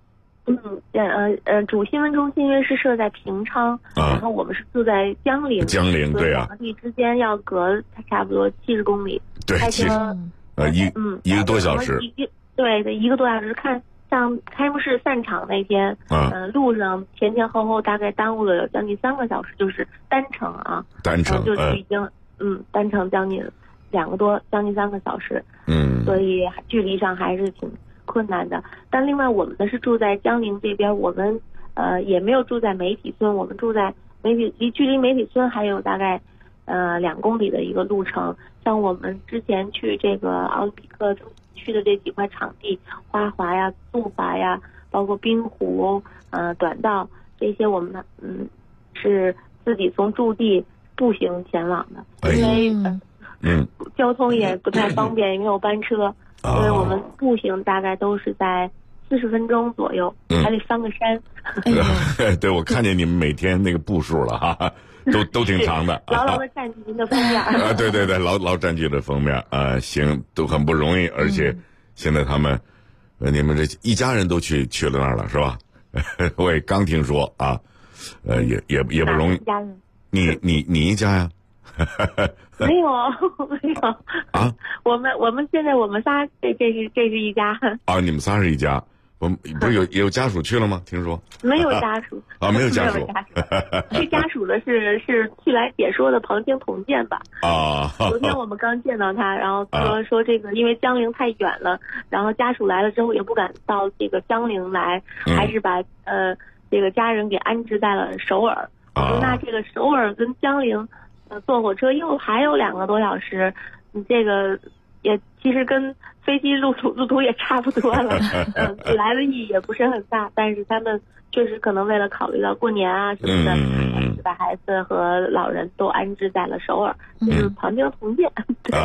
主新闻中心因为是设在平昌，然后我们是住在江陵，对啊，两地之间要隔差不多70公里， 对， 开车一个多小时， 对，1个多小时，看像开幕式散场那天，路上前前后后大概耽误了有将近3个小时，就是单程啊， 单程就是已经单程将近2个多，将近3个小时，所以距离上还是挺困难的。但另外我们呢是住在江陵这边，我们也没有住在媒体村，我们住在距离媒体村还有大概2公里的一个路程。像我们之前去这个奥林匹克去的这几块场地，花滑呀、速滑呀，包括冰壶、短道这些，我们是自己从驻地步行前往的，因为交通也不太方便，也没有班车，所以我们步行大概都是在40分钟左右，还得翻个山。 对，我看见你们每天那个步数了哈。都挺长的， 牢牢的占据您的封面啊！对，牢占据的封面啊，行，都很不容易，而且现在他们，你们这一家人都去了那儿了是吧？我也刚听说啊，也不容易。 一家人？ 你一家呀？ 没有啊！我们现在我们仨，这是一家啊！你们仨是一家。我们不是有家属去了吗？听说没有家属啊，没有家属。 这家属的是去来解说的庞青同建吧？ 啊， 昨天我们刚见到他，然后说这个因为江陵太远了，然后家属来了之后也不敢到这个江陵来，还是把这个家人给安置在了首尔。我说那这个首尔跟江陵坐火车还有2个多小时，你这个也其实跟飞机路途也差不多了，来的意义也不是很大，但是他们确实可能为了考虑到过年啊什么的，把孩子和老人都安置在了首尔，就是庞青同建。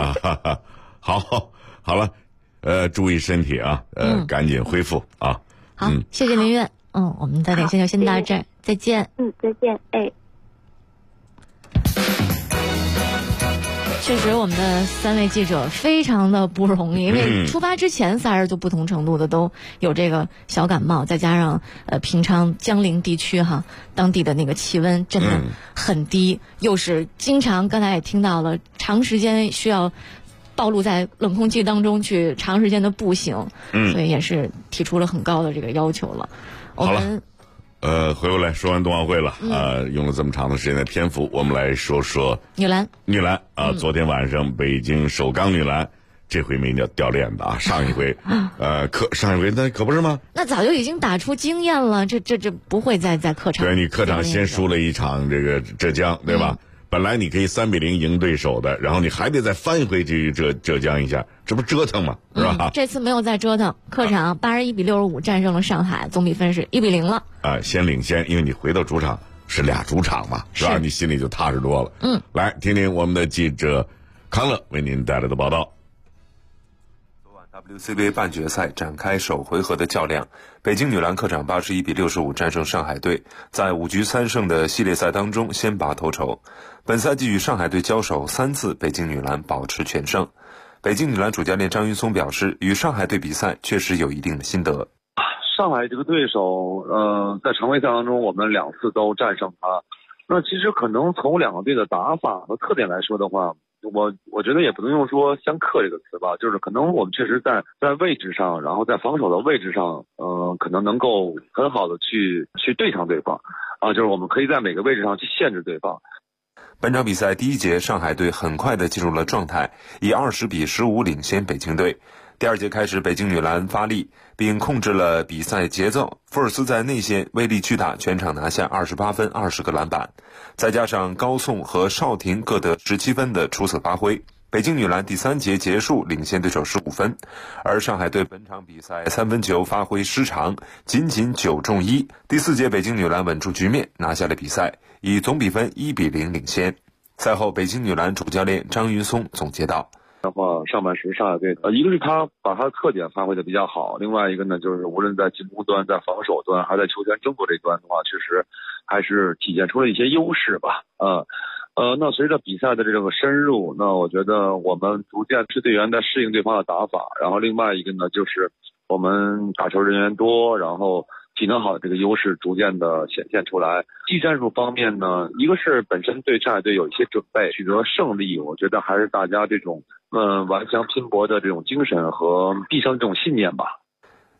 好了，注意身体啊，赶紧恢复啊。 好，谢谢林月，我们的连线就先到这儿，再见。 再见，哎。 确实，我们的3位记者非常的不容易，因为出发之前仨人就不同程度的都有这个小感冒，再加上平昌江陵地区当地的那个气温真的很低，又是经常刚才也听到了，长时间需要暴露在冷空气当中去长时间的步行，所以也是提出了很高的这个要求了。 好了。回过来说完冬奥会了，用了这么长的时间的篇幅，我们来说说女篮啊。昨天晚上北京首钢女篮这回没掉链子啊，上一回上一回那可不是吗？ 那早就已经打出经验了，这不会在客场。 对，你客场先输了一场这个浙江，对吧？本来你可以3-0赢对手的，然后你还得再翻回去浙江一下，这不折腾吗？是吧？ 这次没有再折腾，客场81-65战胜了上海，总比分是1-0了。 先领先，因为你回到主场是俩主场嘛，是吧？你心里就踏实多了。来听听我们的记者康乐为您带来的报道。 WCBA 半决赛展开首回合的较量，北京女篮客场81-65战胜上海队，在5局3胜的系列赛当中先拔头筹。本赛季与上海队交手3次，北京女篮保持全胜。北京女篮主教练张云松表示，与上海队比赛确实有一定的心得。 上海这个对手，在常规赛当中我们2次都战胜他。那其实可能从2个队的打法和特点来说的话，我觉得也不能用说相克这个词吧，就是可能我们确实在位置上，然后在防守的位置上，可能能够很好的去对抗对方，就是我们可以在每个位置上去限制对方。 本场比赛第1节，上海队很快的进入了状态，以20-15领先北京队。第2节开始，北京女篮发力，并控制了比赛节奏。福尔斯在内线威力巨大，全场拿下28分、20个篮板，再加上高颂和邵婷各得17分的出色发挥，北京女篮第3节结束领先对手15分。而上海队本场比赛3分球发挥失常，仅9中1。第4节，北京女篮稳住局面，拿下了比赛，以总比分1-0领先。赛后，北京女篮主教练张云松总结道： 的话，上半时上海队，一个是他把他的特点发挥的比较好，另外一个呢，就是无论在进攻端、在防守端，还在球权争夺这端的话，确实还是体现出了一些优势吧。那随着比赛的这个深入，那我觉得我们逐渐是队员在适应对方的打法，然后另外一个呢，就是我们打球人员多，然后体能好的这个优势逐渐的显现出来。技战术方面呢，一个是本身对上海队有一些准备，取得胜利，我觉得还是大家这种顽强拼搏的这种精神和必胜这种信念吧。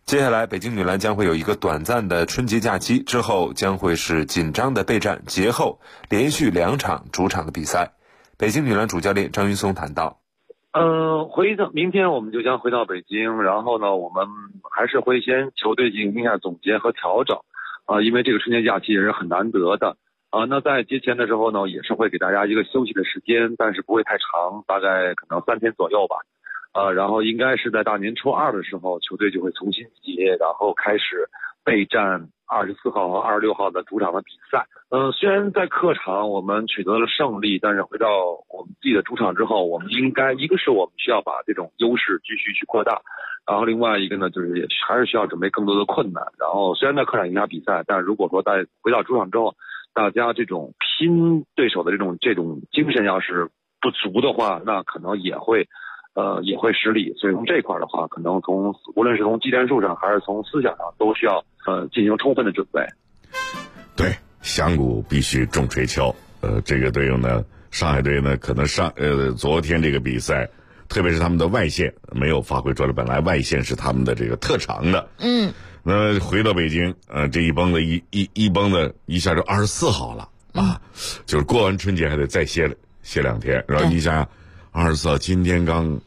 接下来北京女篮将会有一个短暂的春节假期，之后将会是紧张的备战节后连续2场主场的比赛。北京女篮主教练张云松谈到， 明天我们就将回到北京，然后呢，我们还是会先球队进行一下总结和调整，因为这个春节假期也是很难得的，那在节前的时候呢，也是会给大家一个休息的时间，但是不会太长，大概可能3天左右吧，然后应该是在大年初2的时候，球队就会重新结，然后开始备战24号和26号的主场的比赛。虽然在客场我们取得了胜利，但是回到我们自己的主场之后，我们应该一个是我们需要把这种优势继续去扩大，然后另外一个呢，就是也还是需要准备更多的困难。然后虽然在客场赢下比赛，但如果说在回到主场之后，大家这种拼对手的这种精神要是不足的话，那可能也会失利。所以从这块的话，可能无论是从技战术上还是从思想上，都需要进行充分的准备。 对，响鼓必须重锤敲。这个队伍呢，上海队呢，可能昨天这个比赛，特别是他们的外线没有发挥出来，本来外线是他们的这个特长的。那回到北京，这一崩的一崩的一下就24号了啊，就是过完春节还得再歇2天，然后你想想，24号今天刚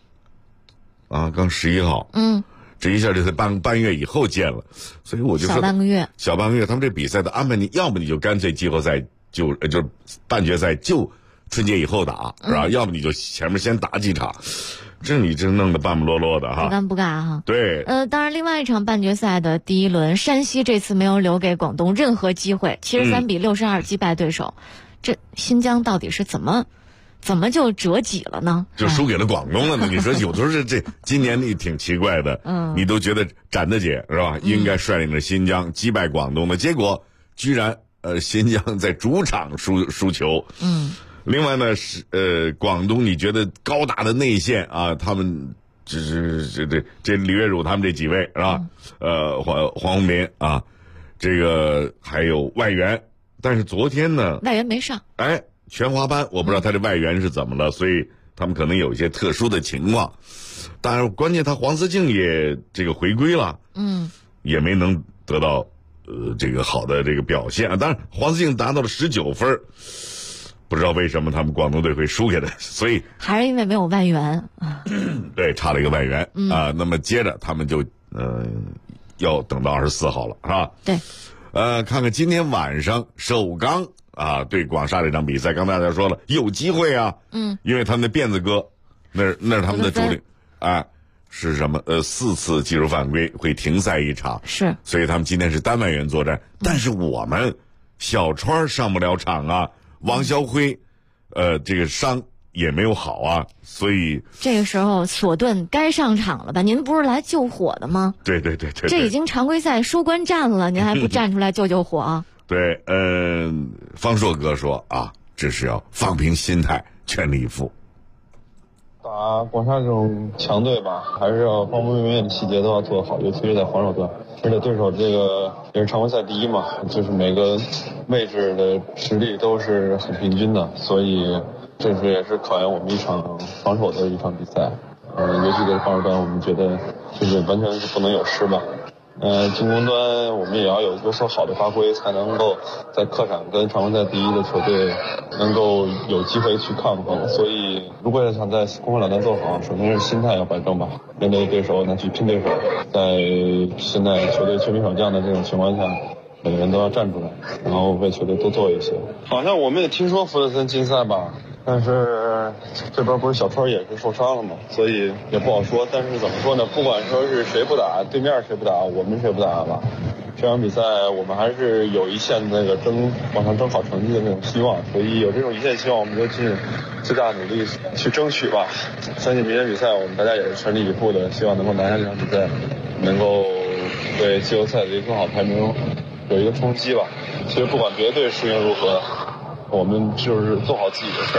11号，这一下就在半月以后见了，所以我就说小半个月，他们这比赛的安排，要么你就干脆季后赛就半决赛就春节以后打，是吧？要么你就前面先打几场，你这弄得半不落落的哈， 不干不尬哈。 对， 当然，另外一场半决赛的第一轮，山西这次没有留给广东任何机会，73比62击败对手。这新疆到底是怎么就折戟了呢？ 就输给了广东了呢？你说有的时候这今年你挺奇怪的，你都觉得展的姐是吧？应该率领着新疆击败广东的，结果居然新疆在主场输球。另外呢是广东，你觉得高大的内线啊，他们这李月汝他们这几位是吧？黄宏斌啊，这个还有外援，但是昨天呢， 外援没上。 全华班我不知道他这外援是怎么了，所以他们可能有一些特殊的情况。当然，关键他黄思静也这个回归了，也没能得到这个好的这个表现啊。当然，黄思静达到了19分。不知道为什么他们广东队会输给他，所以还是因为没有外援对，差了一个外援啊。那么接着他们就要等到24号了，是吧？ 对。 看看今天晚上首钢对广厦这场比赛，刚才大家说了有机会啊，因为他们的辫子哥那是他们的主力是什么4次技术犯规会停赛1场， 是， 所以他们今天是单外援作战。但是我们小川上不了场啊。王霄辉，这个伤也没有好啊，所以这个时候索顿该上场了吧？您不是来救火的吗？ 对， 这已经常规赛收官战了，您还不站出来救火？ 对，方硕哥说这是要放平心态，全力以赴。 打广厦这种强队吧，还是要方方面面的细节都要做好，尤其是在防守端。而且对手这个也是常规赛第一嘛，就是每个位置的实力都是很平均的，所以这是也是考验我们一场防守的一场比赛。尤其在防守端，我们觉得就是完全是不能有失吧。进攻端我们也要有所好的发挥，才能够在客场跟常规赛第一的球队能够有机会去抗衡。所以如果想在攻防两端做好，首先是心态要摆正吧，面对对手那去拼对手。在现在球队缺兵少将的这种情况下，每个人都要站出来，然后为球队多做一些。好像我们也听说弗德森禁赛吧，但是这边不是小川也是受伤了嘛，所以也不好说。但是怎么说呢，不管说是谁不打，对面谁不打，我们谁不打吧，这场比赛我们还是有一线那个往上争好成绩的那种希望，所以有这种一线希望，我们就尽最大努力去争取吧。相信明天比赛我们大家也是全力以赴的，希望能够拿下这场比赛，能够对季后赛的一个更好排名有一个冲击吧。其实不管别的队输赢如何，我们就是做好自己的事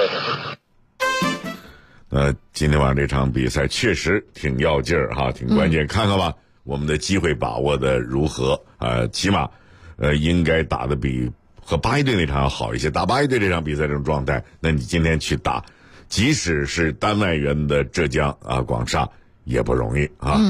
儿。今天晚上这场比赛确实挺要劲儿哈，挺关键。看看吧，我们的机会把握的如何？起码应该打得比和八一队那场要好一些。打八一队这场比赛这种状态，那你今天去打，即使是单外援的浙江广厦也不容易啊。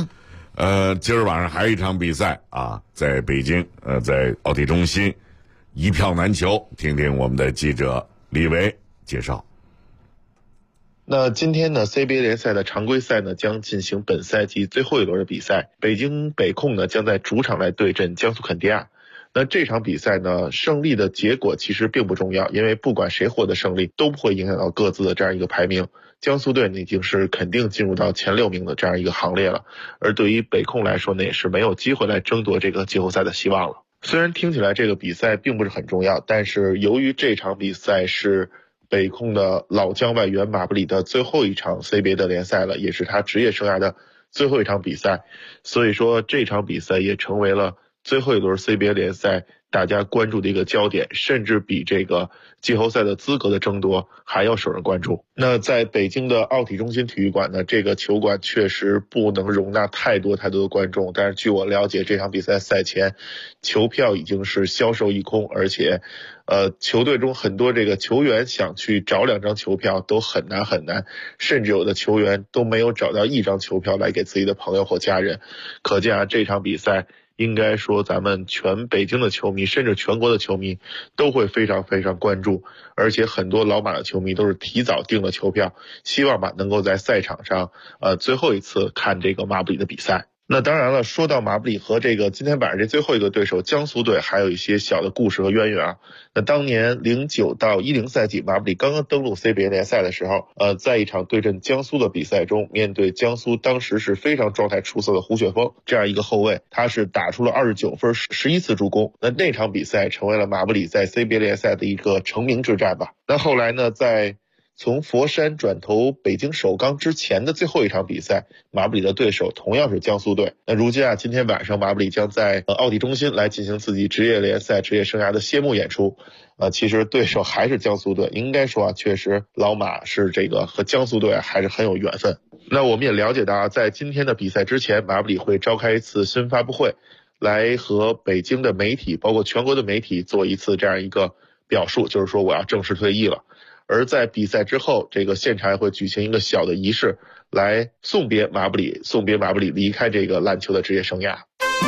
今儿晚上还有一场比赛啊，在北京，在奥体中心，一票难求。听听我们的记者李维介绍。 那今天呢 CBA 联赛的常规赛呢将进行本赛季最后一轮的比赛，北京北控呢将在主场来对阵江苏肯迪亚。那这场比赛呢，胜利的结果其实并不重要，因为不管谁获得胜利都不会影响到各自的这样一个排名。江苏队呢已经是肯定进入到前6名的这样一个行列了，而对于北控来说呢，也是没有机会来争夺这个季后赛的希望了。虽然听起来这个比赛并不是很重要，但是由于这场比赛是北控的老将外援马布里的最后一场 CBA 的联赛了，也是他职业生涯的最后一场比赛，所以说这场比赛也成为了最后一轮 CBA 联赛大家关注的一个焦点，甚至比这个季后赛的资格的争夺还要受人关注。那在北京的奥体中心体育馆呢，这个球馆确实不能容纳太多的观众，但是据我了解，这场比赛赛前球票已经是销售一空，而且球队中很多这个球员想去找2张球票都很难，甚至有的球员都没有找到1张球票来给自己的朋友或家人。可见啊，这场比赛应该说咱们全北京的球迷甚至全国的球迷都会非常关注，而且很多老马的球迷都是提早订了球票，希望能够在赛场上最后一次看这个马布里的比赛。那当然了，说到马布里和这个今天晚上这最后一个对手江苏队还有一些小的故事和渊源啊。那当年09到10赛季马布里刚刚登陆 CBA 联赛的时候，在一场对阵江苏的比赛中，面对江苏当时是非常状态出色的胡雪峰这样一个后卫，他是打出了29分11次助攻。那场比赛成为了马布里在 CBA 联赛的一个成名之战吧。那后来呢，在从佛山转投北京首钢之前的最后一场比赛，马布里的对手同样是江苏队。那如今啊，今天晚上马布里将在奥体中心来进行自己职业联赛职业生涯的谢幕演出。其实对手还是江苏队，应该说啊，确实老马是这个和江苏队还是很有缘分。那我们也了解到啊，在今天的比赛之前，马布里会召开一次新闻发布会，来和北京的媒体包括全国的媒体做一次这样一个表述，就是说我要正式退役了。而在比赛之后，这个现场也会举行一个小的仪式，来送别马布里离开这个篮球的职业生涯。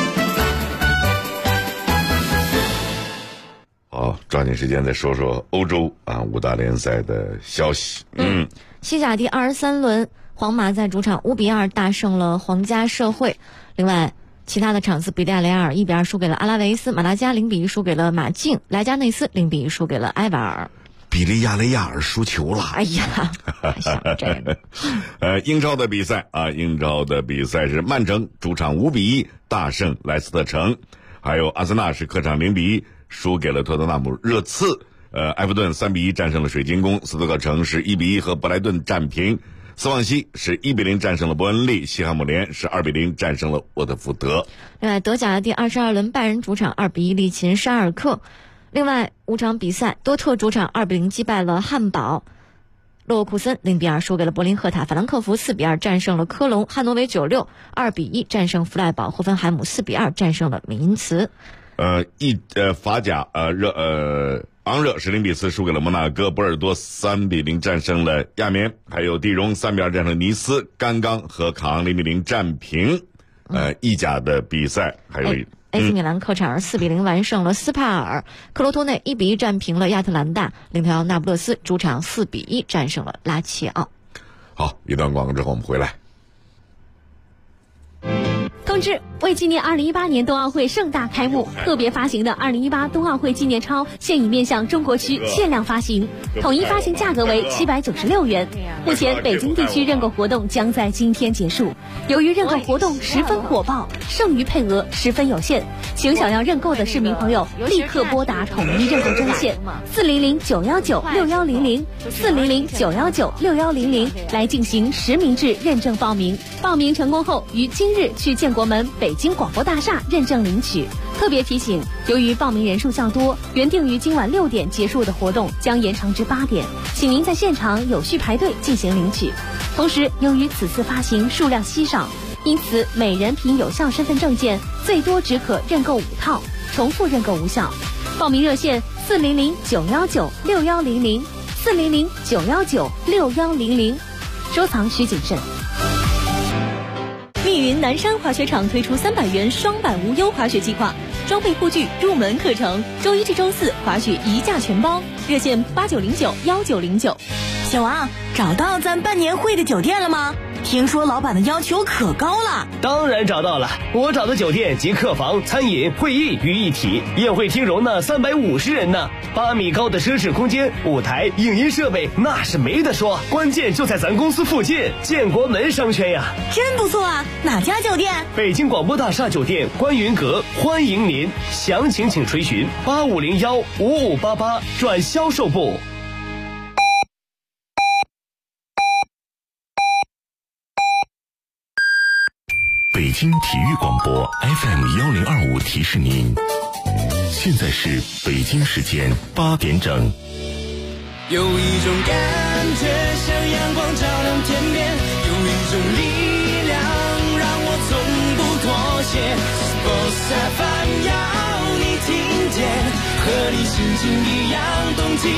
好，抓紧时间再说说欧洲5大联赛的消息。 西甲第23轮，皇马在主场5比2大胜了皇家社会。另外其他的场次，比利亚雷亚尔1比2输给了阿拉维斯，马拉加0比1输给了马竞，莱加内斯0比1输给了埃瓦尔。 比利亚雷亚尔输球了。 哎呀，想这个。 英超的比赛是曼城主场5比1大胜莱斯特城，还有阿森纳是客场0比1输给了托特纳姆热刺。埃弗顿3比1战胜了水晶宫，斯托克城是1比1和布莱顿战平，斯旺西是1比0战胜了伯恩利，西汉姆联是2比0战胜了沃特福德。 另外德甲的第22轮，拜仁主场2比1力擒沙尔克。另外5场比赛，多特主场2比0击败了汉堡，勒沃库森0比2输给了柏林赫塔，法兰克福4比2战胜了科隆，汉诺威96 2比1战胜弗赖堡，霍芬海姆4比2战胜了明茨。 法甲昂热是0比4输给了摩纳哥，波尔多3比0战胜了亚眠，还有蒂荣3比2战胜尼斯，甘刚和卡昂0比0战平。意甲的比赛还有 AC 米兰客场4比0完胜了斯帕尔，克罗托内1比1战平了亚特兰大，领条那不勒斯主场4比1战胜了拉齐奥。 好，一段广告之后我们回来。 通知：为纪念2018年冬奥会盛大开幕，特别发行的2018冬奥会纪念钞现已面向中国区限量发行，统一发行价格为796元。目前北京地区认购活动将在今天结束。由于认购活动十分火爆，剩余配额十分有限，请想要认购的市民朋友立刻拨打统一认购专线400-919-6100 400-919-6100来进行实名制认证报名。报名成功后，于今日去建国门北京广播大厦认证领取。特别提醒，由于报名人数较多，原定于今晚6点结束的活动将延长至8点，请您在现场有序排队进行领取。同时，由于此次发行数量稀少，因此每人凭有效身份证件最多只可认购5套，重复认购无效。报名热线400-919-6100 400-919-6100，收藏需谨慎。 密云南山滑雪场推出300元双板无忧滑雪计划，装备护具、入门课程，周一至周四滑雪一价全包，热线89091909。 小王，找到咱办年会的酒店了吗？听说老板的要求可高了。 当然找到了，我找的酒店集客房、餐饮、会议于一体，宴会厅容纳350人呢，8米高的奢侈空间，舞台、影音设备那是没得说，关键就在咱公司附近，建国门商圈呀。 真不错啊，哪家酒店？ 北京广播大厦酒店观云阁，欢迎您，详情请垂询85015588转销售部。 北京体育广播 FM1025提示您，现在是北京时间8点整。 有一种感觉像阳光照亮天边，有一种力量让我从不妥协。Sports FM 要你听见，和你心情一样动起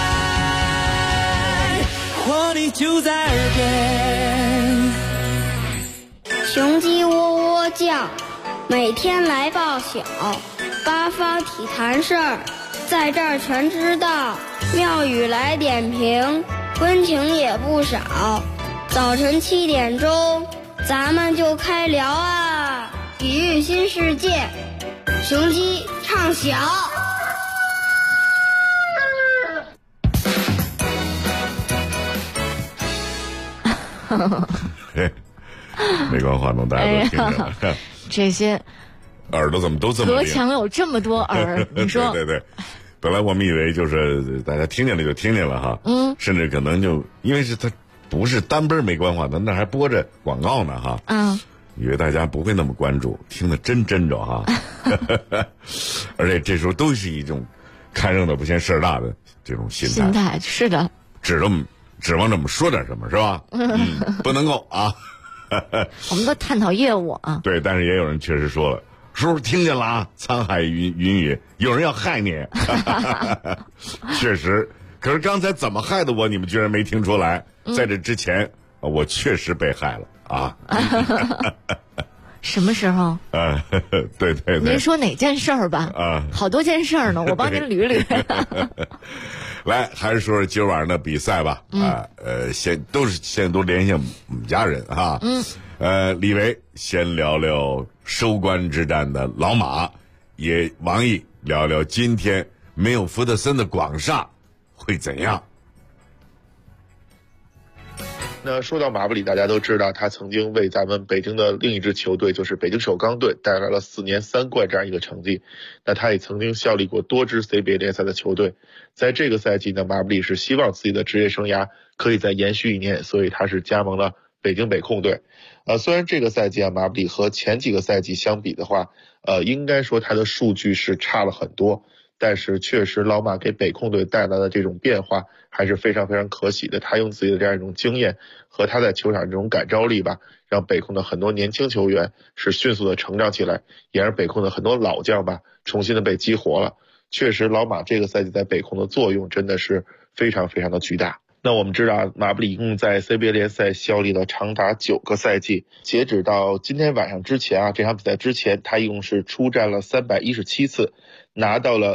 来，活力就在耳边。 雄鸡喔喔叫，每天来报晓，八方体坛事儿，在这儿全知道。妙语来点评，温情也不少。早晨7点钟，咱们就开聊啊！体育新世界，雄鸡唱晓。 没关话筒，大家都听着了。 这些耳朵怎么都这么隔墙有这么多耳，你说？ 对，本来我们以为就是大家听见了就听见了哈，甚至可能就因为是它不是单奔没关话筒，那还播着广告呢哈，以为大家不会那么关注，听得真着哈，而且这时候都是一种看热闹不嫌事儿大的这种心态， 是的， 指望着我们说点什么是吧？不能够啊。 我们都探讨业务啊。 对，但是也有人确实说了，叔叔听见了啊，沧海云雨，有人要害你。确实，可是刚才怎么害的我，你们居然没听出来？在这之前，我确实被害了啊。 什么时候？ 对。 您说哪件事儿吧？好多件事儿呢，我帮您捋捋。 来，还是说说今晚上的比赛吧。现在都联系我们家人哈。李维先聊聊收官之战的老马，也王毅聊聊今天没有福特森的广厦会怎样。 那说到马布里，大家都知道他曾经为咱们北京的另一支球队，就是北京首钢队带来了4年3冠这样一个成绩。那他也曾经效力过多支 CBA 联赛的球队。在这个赛季呢，马布里是希望自己的职业生涯可以再延续1年，所以他是加盟了北京北控队。虽然这个赛季马布里和前几个赛季相比的话，应该说他的数据是差了很多。但是确实老马给北控队带来的这种变化还是非常非常可喜的，他用自己的这样一种经验和他在球场这种感召力吧，让北控的很多年轻球员是迅速的成长起来，也让北控的很多老将吧重新的被激活了。确实老马这个赛季在北控的作用真的是非常非常的巨大。那我们知道马布里一共在 CBA 联赛效力了长达9个赛季，截止到今天晚上之前这场比赛之前，他一共是出战了317次，拿到了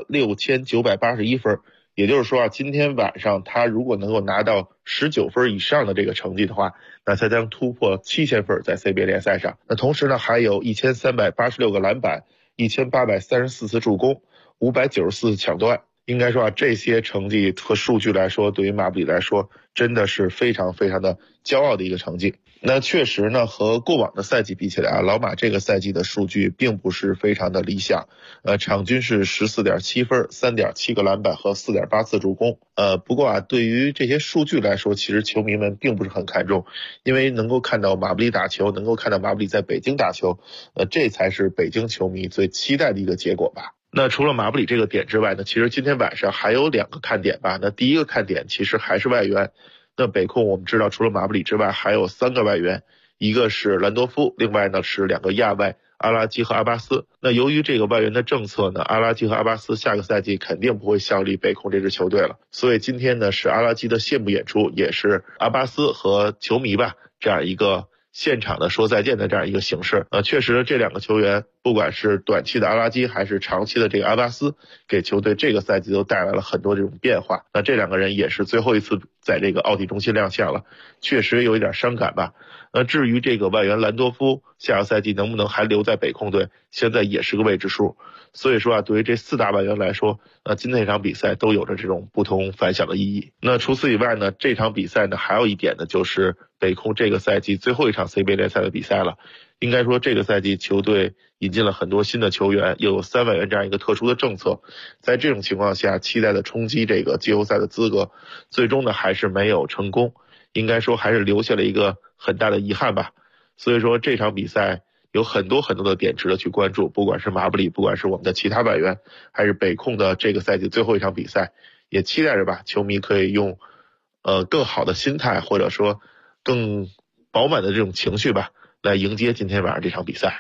6981分。也就是说今天晚上他如果能够拿到19分以上的这个成绩的话，那他将突破7000分在 CBA 联赛上。那同时呢，还有1386个篮板，1834次助攻，594次抢断。应该说这些成绩和数据来说，对于马布里来说真的是非常非常的骄傲的一个成绩。那确实呢，和过往的赛季比起来老马这个赛季的数据并不是非常的理想。场均是14.7分，3.7个篮板和4.8次助攻。不过对于这些数据来说，其实球迷们并不是很看重，因为能够看到马布里打球，能够看到马布里在北京打球，这才是北京球迷最期待的一个结果吧。那除了马布里这个点之外呢，其实今天晚上还有2个看点吧。那第一个看点其实还是外援。那北控我们知道除了马布里之外还有3个外援，一个是兰多夫，另外呢是2个亚外，阿拉基和阿巴斯。那由于这个外援的政策呢，阿拉基和阿巴斯下个赛季肯定不会效力北控这支球队了，所以今天呢是阿拉基的谢幕演出，也是阿巴斯和球迷吧这样一个现场的说再见的这样一个形式。确实这两个球员不管是短期的阿拉基还是长期的这个阿巴斯，给球队这个赛季都带来了很多这种变化。那这两个人也是最后一次在这个奥体中心亮相了，确实有一点伤感吧。至于这个外援兰多夫下个赛季能不能还留在北控队，现在也是个未知数。所以说对于这4大外援来说，今天这场比赛都有着这种不同凡响的意义。那除此以外呢，这场比赛呢还有一点呢，就是北控这个赛季最后一场 CBA 联赛的比赛了。应该说这个赛季球队引进了很多新的球员，又有3外援这样一个特殊的政策，在这种情况下期待的冲击这个季后赛的资格，最终呢还是没有成功，应该说还是留下了一个很大的遗憾吧。所以说这场比赛有很多的点值得去关注，不管是马布里，不管是我们的其他外援，还是北控的这个赛季最后一场比赛，也期待着吧，球迷可以用更好的心态，或者说更饱满的这种情绪吧，来迎接今天晚上这场比赛。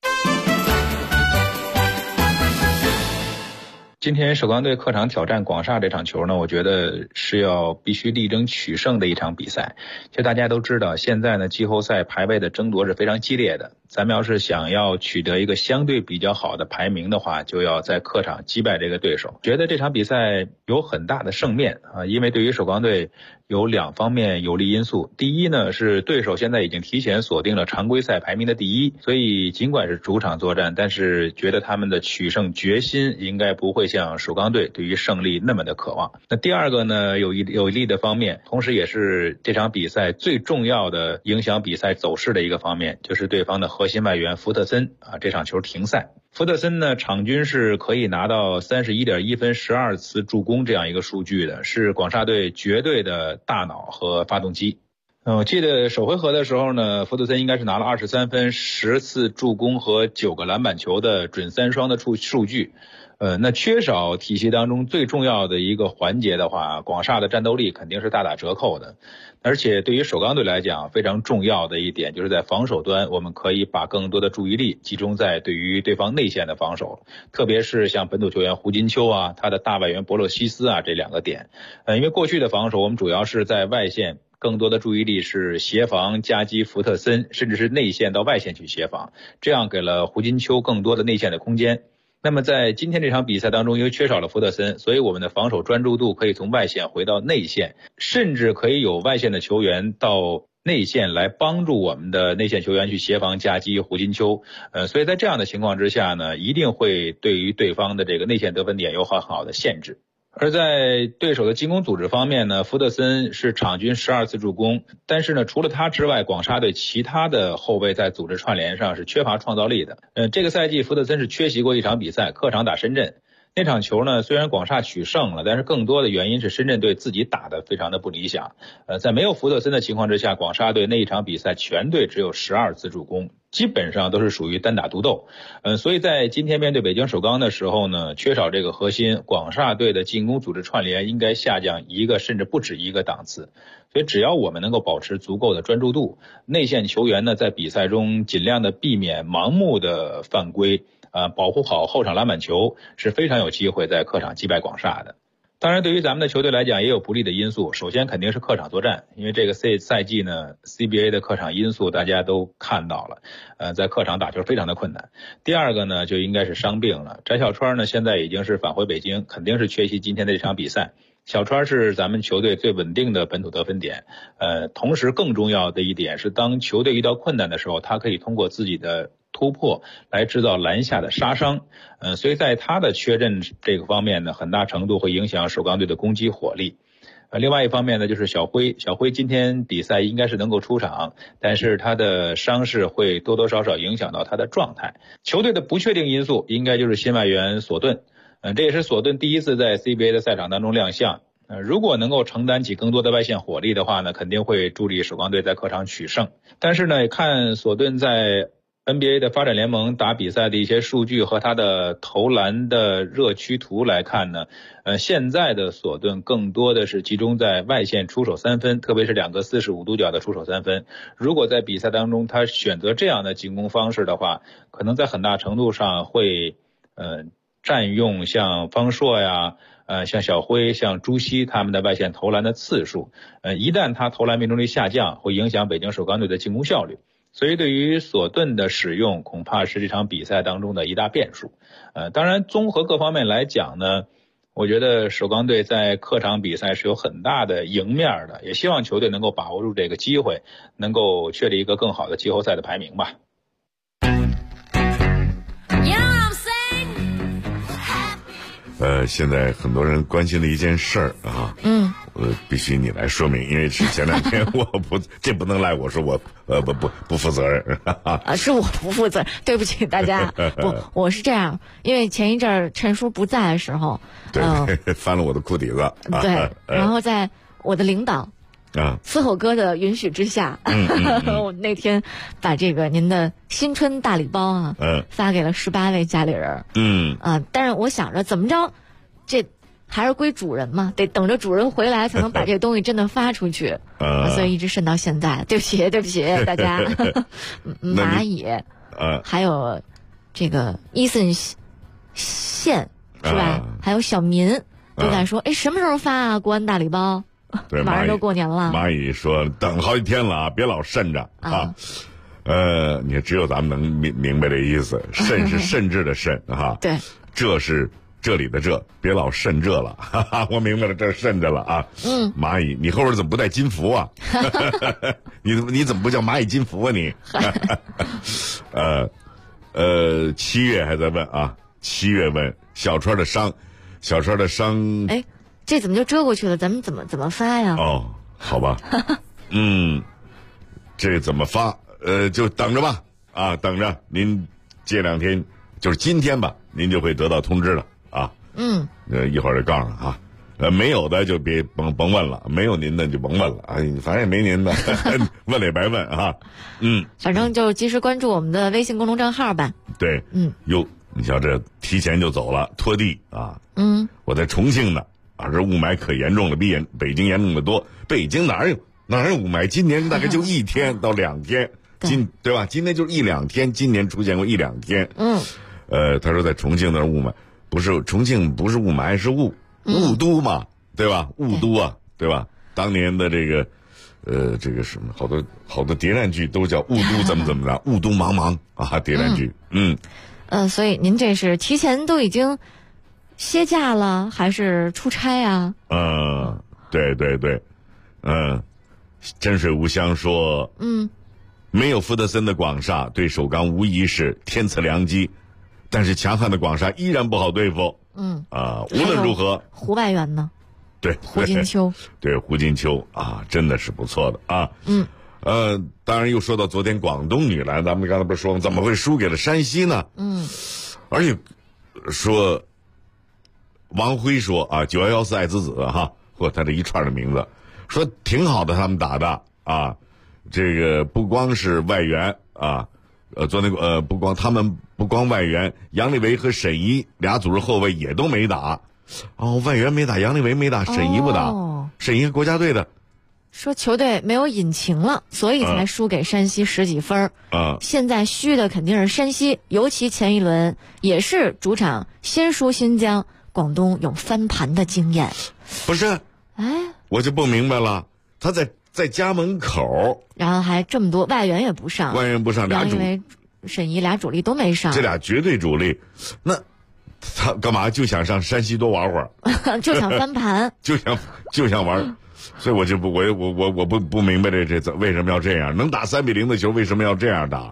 今天首钢队客场挑战广厦这场球呢，我觉得是必须力争取胜的一场比赛。其实大家都知道，现在呢季后赛排位的争夺是非常激烈的，咱们要是想要取得一个相对比较好的排名的话，就要在客场击败这个对手。觉得这场比赛有很大的胜面因为对于首钢队有2方面有利因素。第一呢，是对手现在已经提前锁定了常规赛排名的第1，所以尽管是主场作战，但是觉得他们的取胜决心应该不会像首钢队对于胜利那么的渴望。那第二个呢，有利的方面，同时也是这场比赛最重要的影响比赛走势的一个方面，就是对方的核心外援福特森这场球停赛。福特森呢，场均是可以拿到31.1分、12次助攻这样一个数据的，是广厦队绝对的大脑和发动机。我记得首回合的时候呢，福特森应该是拿了23分、10次助攻和9个篮板球的准3双的数据。那缺少体系当中最重要的一个环节的话，广厦的战斗力肯定是大打折扣的。而且对于首钢队来讲，非常重要的一点就是在防守端，我们可以把更多的注意力集中在对于对方内线的防守，特别是像本土球员胡金秋他的大外援博洛西斯这2个点。因为过去的防守我们主要是在外线，更多的注意力是协防夹击福特森，甚至是内线到外线去协防，这样给了胡金秋更多的内线的空间。那么在今天这场比赛当中，因为缺少了福特森，所以我们的防守专注度可以从外线回到内线，甚至可以有外线的球员到内线来帮助我们的内线球员去协防夹击胡金秋。所以在这样的情况之下呢，一定会对于对方的这个内线得分点有很好的限制。而在对手的进攻组织方面呢，福特森是场均12次助攻，但是呢，除了他之外，广厦队其他的后卫在组织串联上是缺乏创造力的。这个赛季福特森是缺席过一场比赛，客场打深圳。那场球呢，虽然广厦取胜了，但是更多的原因是深圳队自己打得非常的不理想。在没有福特森的情况之下，广厦队那一场比赛全队只有12次助攻，基本上都是属于单打独斗。所以在今天面对北京首钢的时候呢，缺少这个核心，广厦队的进攻组织串联应该下降一个甚至不止一个档次。所以只要我们能够保持足够的专注度，内线球员呢在比赛中尽量的避免盲目的犯规，保护好后场篮板球，是非常有机会在客场击败广厦的。当然对于咱们的球队来讲也有不利的因素，首先肯定是客场作战，因为这个赛季呢 CBA 的客场因素大家都看到了，在客场打球非常的困难。第二个呢就应该是伤病了，翟小川呢现在已经是返回北京，肯定是缺席今天的这场比赛。小川是咱们球队最稳定的本土得分点，同时更重要的一点是，当球队遇到困难的时候，他可以通过自己的突破来制造篮下的杀伤，所以在他的缺阵这个方面呢，很大程度会影响首钢队的攻击火力。另外一方面呢，就是小辉今天比赛应该是能够出场，但是他的伤势会多多少少影响到他的状态。球队的不确定因素应该就是新外援索顿，这也是索顿第一次在 CBA 的赛场当中亮相。如果能够承担起更多的外线火力的话呢，肯定会助力首钢队在客场取胜。但是呢，看索顿在 NBA 的发展联盟打比赛的一些数据和他的投篮的热区图来看呢，现在的索顿更多的是集中在外线出手三分，特别是2个45度角的出手三分。如果在比赛当中他选择这样的进攻方式的话，可能在很大程度上会占用像方硕呀像小辉像朱熹他们的外线投篮的次数，一旦他投篮命中率下降，会影响北京首钢队的进攻效率。 所以对于索顿的使用恐怕是这场比赛当中的一大变数。当然综合各方面来讲呢，我觉得首钢队在客场比赛是有很大的赢面的，也希望球队能够把握住这个机会，能够确立一个更好的季后赛的排名吧。 现在很多人关心的一件事儿啊，必须你来说明，因为是前2天这不能赖我说我不负责任啊，是我不负责，对不起大家。我是这样，因为前一阵儿陈叔不在的时候， 对，翻了我的裤底子， 对，然后在我的领导伺候哥的允许之下，我那天把这个您的新春大礼包发给了18位家里人，但是我想着怎么着，这还是归主人嘛，得等着主人回来才能把这个东西真的发出去，所以一直慎到现在。对不起大家。蚂蚁，还有这个伊森县是吧？还有小民都在说，什么时候发啊？国安大礼包。 对， 马上就过年了。 蚂蚁说等好几天了啊，别老慎着啊。你看只有咱们能明白这意思，慎是慎制的慎啊。对，这是这里的这，别老慎这了，哈哈，我明白了，这慎着了啊。蚂蚁，你后边怎么不带金服啊？你怎么不叫蚂蚁金服啊你？7月还在问啊，7月问小川的伤， 这怎么就遮过去了？咱们怎么发呀？ 好吧，这怎么发？就等着吧，等着您这2天，就是今天吧，您就会得到通知了啊。一会儿就告诉了啊。没有的就别甭问了，没有您的就甭问了啊，反正也没您的，问了也白问啊。 反正就及时关注我们的微信公众账号吧。 对，你瞧这提前就走了，拖地啊。我在重庆呢。这雾霾可严重了，比北京严重的多。北京哪有雾霾？今年大概就1天到2天，对吧？今年就1-2天，今年出现过1-2天。他说在重庆那雾霾，不是重庆不是雾霾，是雾都嘛，对吧？雾都啊，对吧？当年的这个什么，好多谍战剧都叫雾都怎么着，雾都茫茫啊，谍战剧。 所以您这是提前都已经歇假了还是出差啊？ 对，真水无香说，没有福德森的广厦对首钢无疑是天赐良机，但是强悍的广厦依然不好对付。无论如何， 胡外援呢？ 对， 胡金秋， 对胡金秋啊，真的是不错的啊。当然又说到昨天广东女篮，咱们刚才不是说怎么会输给了山西呢？而且说。王辉说啊，9114爱滋哈，他这一串的名字，说挺好的，他们打的啊，这个不光是外援啊，昨天不光外援，杨利维和沈怡俩组织后卫也都没打，外援没打，杨利维没打，沈怡不打，沈怡国家队的， 说球队没有引擎了，所以才输给山西10几分。现在虚的肯定是山西，尤其前一轮也是主场先输新疆。广东有翻盘的经验， 不是？我就不明白了。他在家门口， 然后还这么多外援也不上， 俩因为沈怡俩主力都没上， 这俩绝对主力。那他干嘛就想上山西多玩会儿？ 就想翻盘， 就想玩。所以我就不明白这为什么要这样？能打3-0的球，为什么要这样打？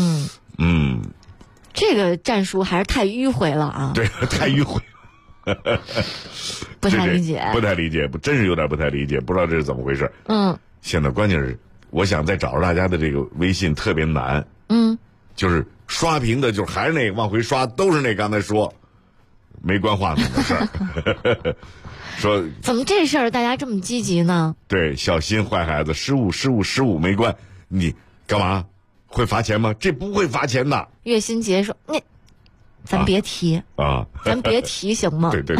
这个战术还是太迂回了啊！ 对，太迂回。 不太理解， 真是有点不太理解，不知道这是怎么回事。现在关键是，我想再找着大家的这个微信特别难。就是刷屏的，就还是那往回刷，都是那刚才说没关话筒的事儿。说怎么这事儿大家这么积极呢？ 对，小心坏孩子，失误没关，你干嘛会罚钱吗？这不会罚钱的。 岳新杰说你。咱别提咱别提行吗？ 对，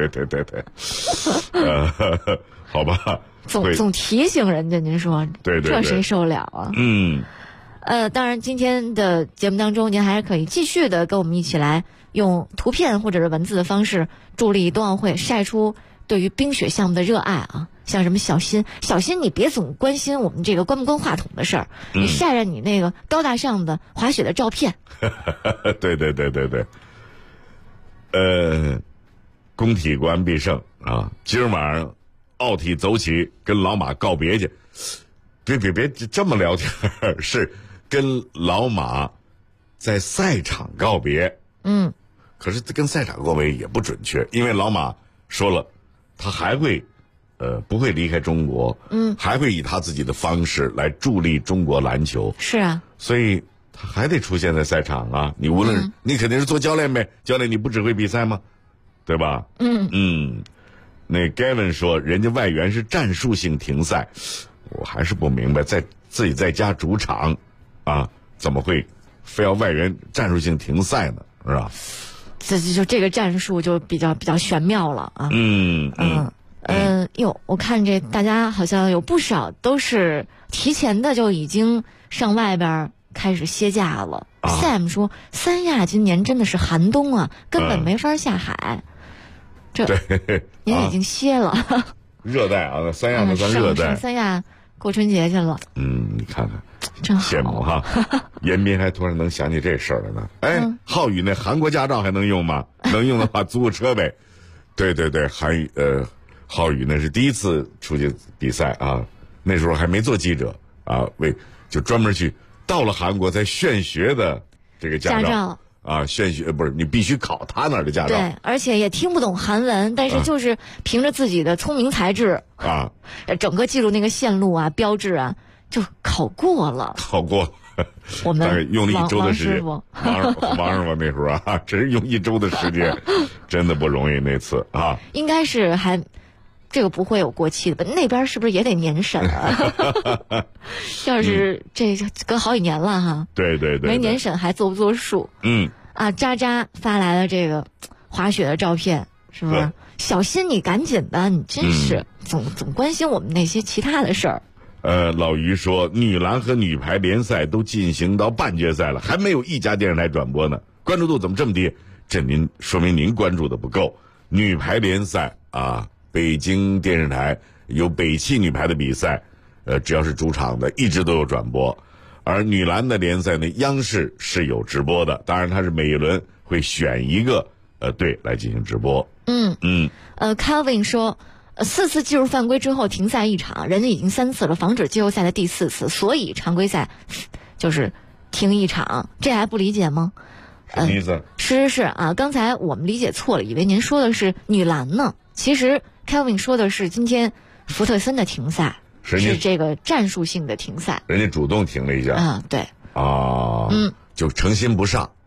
好吧， 总提醒人家，您说对， 这谁受得了啊？当然，今天的节目当中，您还是可以继续的跟我们一起来用图片或者是文字的方式助力冬奥会，晒出对于冰雪项目的热爱啊！ 像什么小新，你别总关心我们这个关不关话筒的事儿，你晒晒你那个高大上的滑雪的照片。 对，工体国安必胜啊！今儿晚上奥体走起，跟老马告别去。别这么聊天，是跟老马在赛场告别。可是跟赛场告别也不准确，因为老马说了，他还会不会离开中国，还会以他自己的方式来助力中国篮球。 是啊， 所以他还得出现在赛场啊！你无论你肯定是做教练呗，教练你不指挥比赛吗？对吧？那 Gavin 说人家外援是战术性停赛，我还是不明白，自己在家主场啊，怎么会非要外援战术性停赛呢？是吧？ 这个战术就比较玄妙了啊。我看这大家好像有不少都是提前的就已经上外边开始歇假了。Sam 说三亚今年真的是寒冬啊，根本没法下海。也已经歇了。 热带啊，三亚那算热带。 上三亚过春节去了。 你看看， 真羡慕哈。严斌还突然能想起这事儿来呢。浩宇那韩国驾照还能用吗？能用的话租个车呗。对，浩宇那是第一次出去比赛啊，那时候还没做记者啊，就专门去到了韩国才炫学的这个驾照。炫学不是你必须考他那儿的驾照。 对，而且也听不懂韩文，但是就是凭着自己的聪明才智整个记住那个线路啊、标志啊，就考过了。我们大概用了1周的时间。王师傅那时候啊，真是用1周的时间，真的不容易那次啊。 应该是这个不会有过期的吧？那边是不是也得年审啊？要是这隔好几年了哈。 对， 没年审还作不作数？渣渣发来了这个滑雪的照片，是不是？小新，你赶紧的，你真是总关心我们那些其他的事儿。 老于说，女篮和女排联赛都进行到半决赛了，还没有一家电视台转播呢，关注度怎么这么低？这说明您关注的不够。女排联赛啊。北京电视台有北汽女排的比赛，只要是主场的，一直都有转播。而女篮的联赛呢，央视是有直播的，当然它是每一轮会选一个队来进行直播。 Calvin 说，4次技术犯规之后停赛1场，人家已经3次了，防止季后赛的第4次，所以常规赛就是停1场，这还不理解吗？ 什么意思？ 是啊，刚才我们理解错了，以为您说的是女篮呢，其实。Kelvin 说的是今天福特森的停赛是这个战术性的停赛， 人家主动停了一下。 对。 就诚心不上。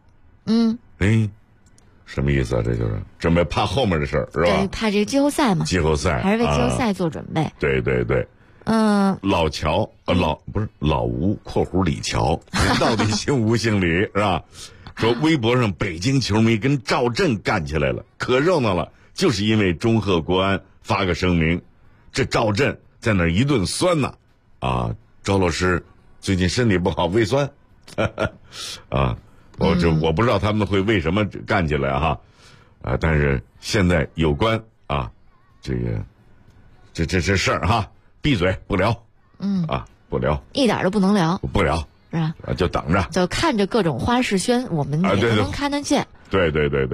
什么意思啊？这就是准备怕后面的事儿是吧？ 对，怕这个季后赛嘛。 季后赛还是为季后赛做准备。 对。老乔不是老吴（括弧李乔），您到底姓吴姓李是吧？说微博上北京球迷跟赵震干起来了，可热闹了。就是因为中赫国安发个声明，这赵震在那儿一顿酸呐，赵老师最近身体不好，胃酸，我不知道他们会为什么干起来哈，但是现在有关这事儿哈，闭嘴不聊，不聊， 一点都不能聊， 不聊， 是吧？ 就等着， 就看着各种花式宣，我们也不能看得见。 对。